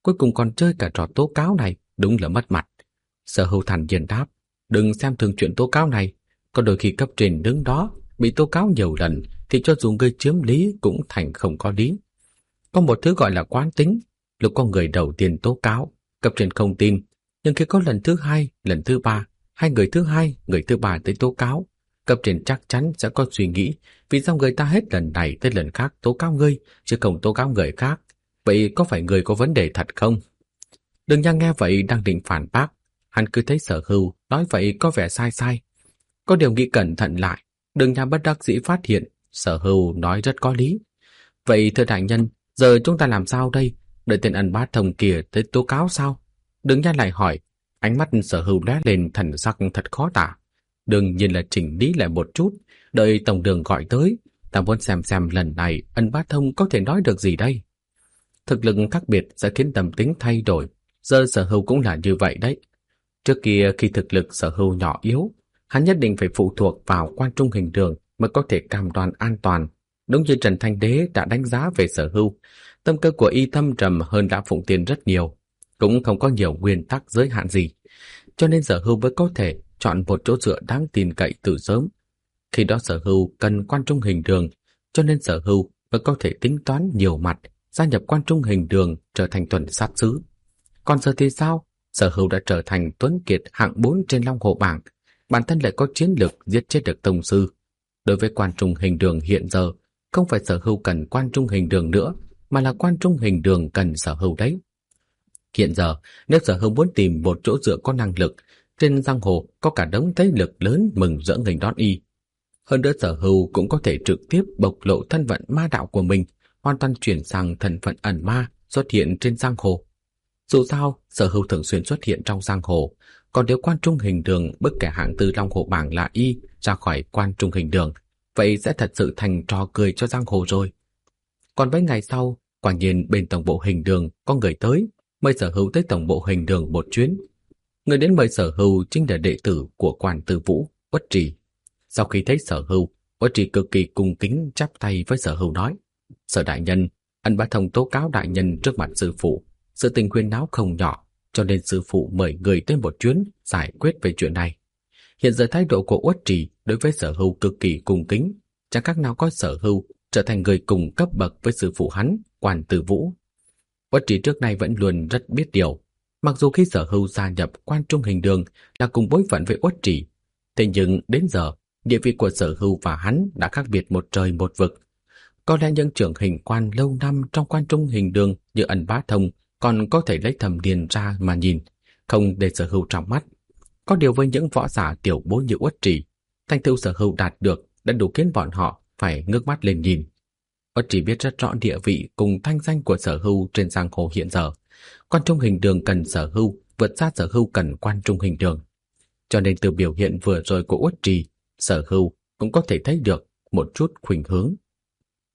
cuối cùng còn chơi cả trò tố cáo này, đúng là mất mặt. Sở Hưu thản nhiên đáp, đừng xem thường chuyện tố cáo này, có đôi khi cấp trên đứng đó bị tố cáo nhiều lần thì cho dù ngươi chiếm lý cũng thành không có lý. Có một thứ gọi là quán tính, lúc có người đầu tiên tố cáo, cấp trên không tin, nhưng khi có lần thứ hai, lần thứ ba, hay người thứ hai, người thứ ba tới tố cáo, cấp trên chắc chắn sẽ có suy nghĩ vì sao người ta hết lần này tới lần khác tố cáo ngươi chứ không tố cáo người khác. Vậy có phải người có vấn đề thật không? Đường Nhan nghe vậy đang định phản bác, hắn cứ thấy Sở Hưu nói vậy có vẻ sai sai. Có điều nghĩ cẩn thận lại, Đường Nhan bất đắc dĩ phát hiện Sở Hưu nói rất có lý. Vậy thưa đại nhân, giờ chúng ta làm sao đây? Đợi tên ân bá thông kia tới tố cáo sao? Đường Nhan lại hỏi, ánh mắt Sở Hưu lóe lên thần sắc thật khó tả. Đương nhiên là chỉnh lý lại một chút, đợi tổng đường gọi tới, ta muốn xem lần này ân bá thông có thể nói được gì đây. Thực lực khác biệt sẽ khiến tâm tính thay đổi, giờ Sở Hưu cũng là như vậy đấy. Trước kia khi thực lực Sở Hưu nhỏ yếu, hắn nhất định phải phụ thuộc vào quan trung hình đường mới có thể cam đoan an toàn. Đúng như Trần Thanh Đế đã đánh giá về Sở Hưu, tâm cơ của y thâm trầm hơn Lã Phụng Tiên rất nhiều, cũng không có nhiều nguyên tắc giới hạn gì, cho nên Sở Hưu mới có thể chọn một chỗ dựa đáng tin cậy từ sớm. Khi đó Sở Hưu cần quan trung hình đường, cho nên Sở Hưu mới có thể tính toán nhiều mặt, gia nhập quan trung hình đường trở thành tuần sát sứ. Còn giờ thì sao? Sở Hưu đã trở thành tuấn kiệt hạng 4 trên Long Hồ bảng, bản thân lại có chiến lược giết chết được tông sư. Đối với quan trung hình đường hiện giờ, không phải Sở Hưu cần quan trung hình đường nữa, mà là quan trung hình đường cần Sở Hưu đấy. Hiện giờ, nếu Sở Hưu muốn tìm một chỗ dựa có năng lực, trên giang hồ có cả đống thế lực lớn mừng rỡ nghênh đón y. Hơn nữa Sở Hưu cũng có thể trực tiếp bộc lộ thân phận ma đạo của mình, hoàn toàn chuyển sang thân phận ẩn ma xuất hiện trên giang hồ. Dù sao, Sở Hưu thường xuyên xuất hiện trong giang hồ, còn nếu quan trung hình đường bức kẻ hạng tư Long Hồ bảng là y ra khỏi quan trung hình đường, vậy sẽ thật sự thành trò cười cho giang hồ rồi. Còn mấy ngày sau, quả nhiên bên tổng bộ hình đường có người tới, mời Sở Hưu tới tổng bộ hình đường một chuyến. Người đến mời Sở Hưu chính là đệ tử của quan tư Vũ, Uất Trì. Sau khi thấy Sở Hưu, Uất Trì cực kỳ cung kính chắp tay với Sở Hưu nói: Sở đại nhân, ân bá thông tố cáo đại nhân trước mặt sư phụ, sự tình huyên náo không nhỏ, cho nên sư phụ mời người tới một chuyến giải quyết về chuyện này. Hiện giờ thái độ của Uất Trì đối với Sở Hưu cực kỳ cung kính, chẳng khác nào coi Sở Hưu trở thành người cùng cấp bậc với sư phụ hắn, quan tư Vũ. Uất Trì trước nay vẫn luôn rất biết điều. Mặc dù khi Sở Hưu gia nhập quan trung hình đường là cùng bối phận với Uất Trì, thế nhưng đến giờ địa vị của Sở Hưu và hắn đã khác biệt một trời một vực. Có lẽ những trưởng hình quan lâu năm trong quan trung hình đường như ân bá thông còn có thể lấy thẩm điền ra mà nhìn, không để Sở Hưu trong mắt. Có điều với những võ giả tiểu bối như Uất Trì, thành tựu Sở Hưu đạt được đã đủ khiến bọn họ phải ngước mắt lên nhìn. Uất Trì biết rất rõ địa vị cùng thanh danh của Sở Hưu trên giang hồ hiện giờ. Quan trung hình đường cần Sở Hưu vượt xa Sở Hưu cần quan trung hình đường. Cho nên từ biểu hiện vừa rồi của Uất Trì, Sở Hưu cũng có thể thấy được một chút khuynh hướng.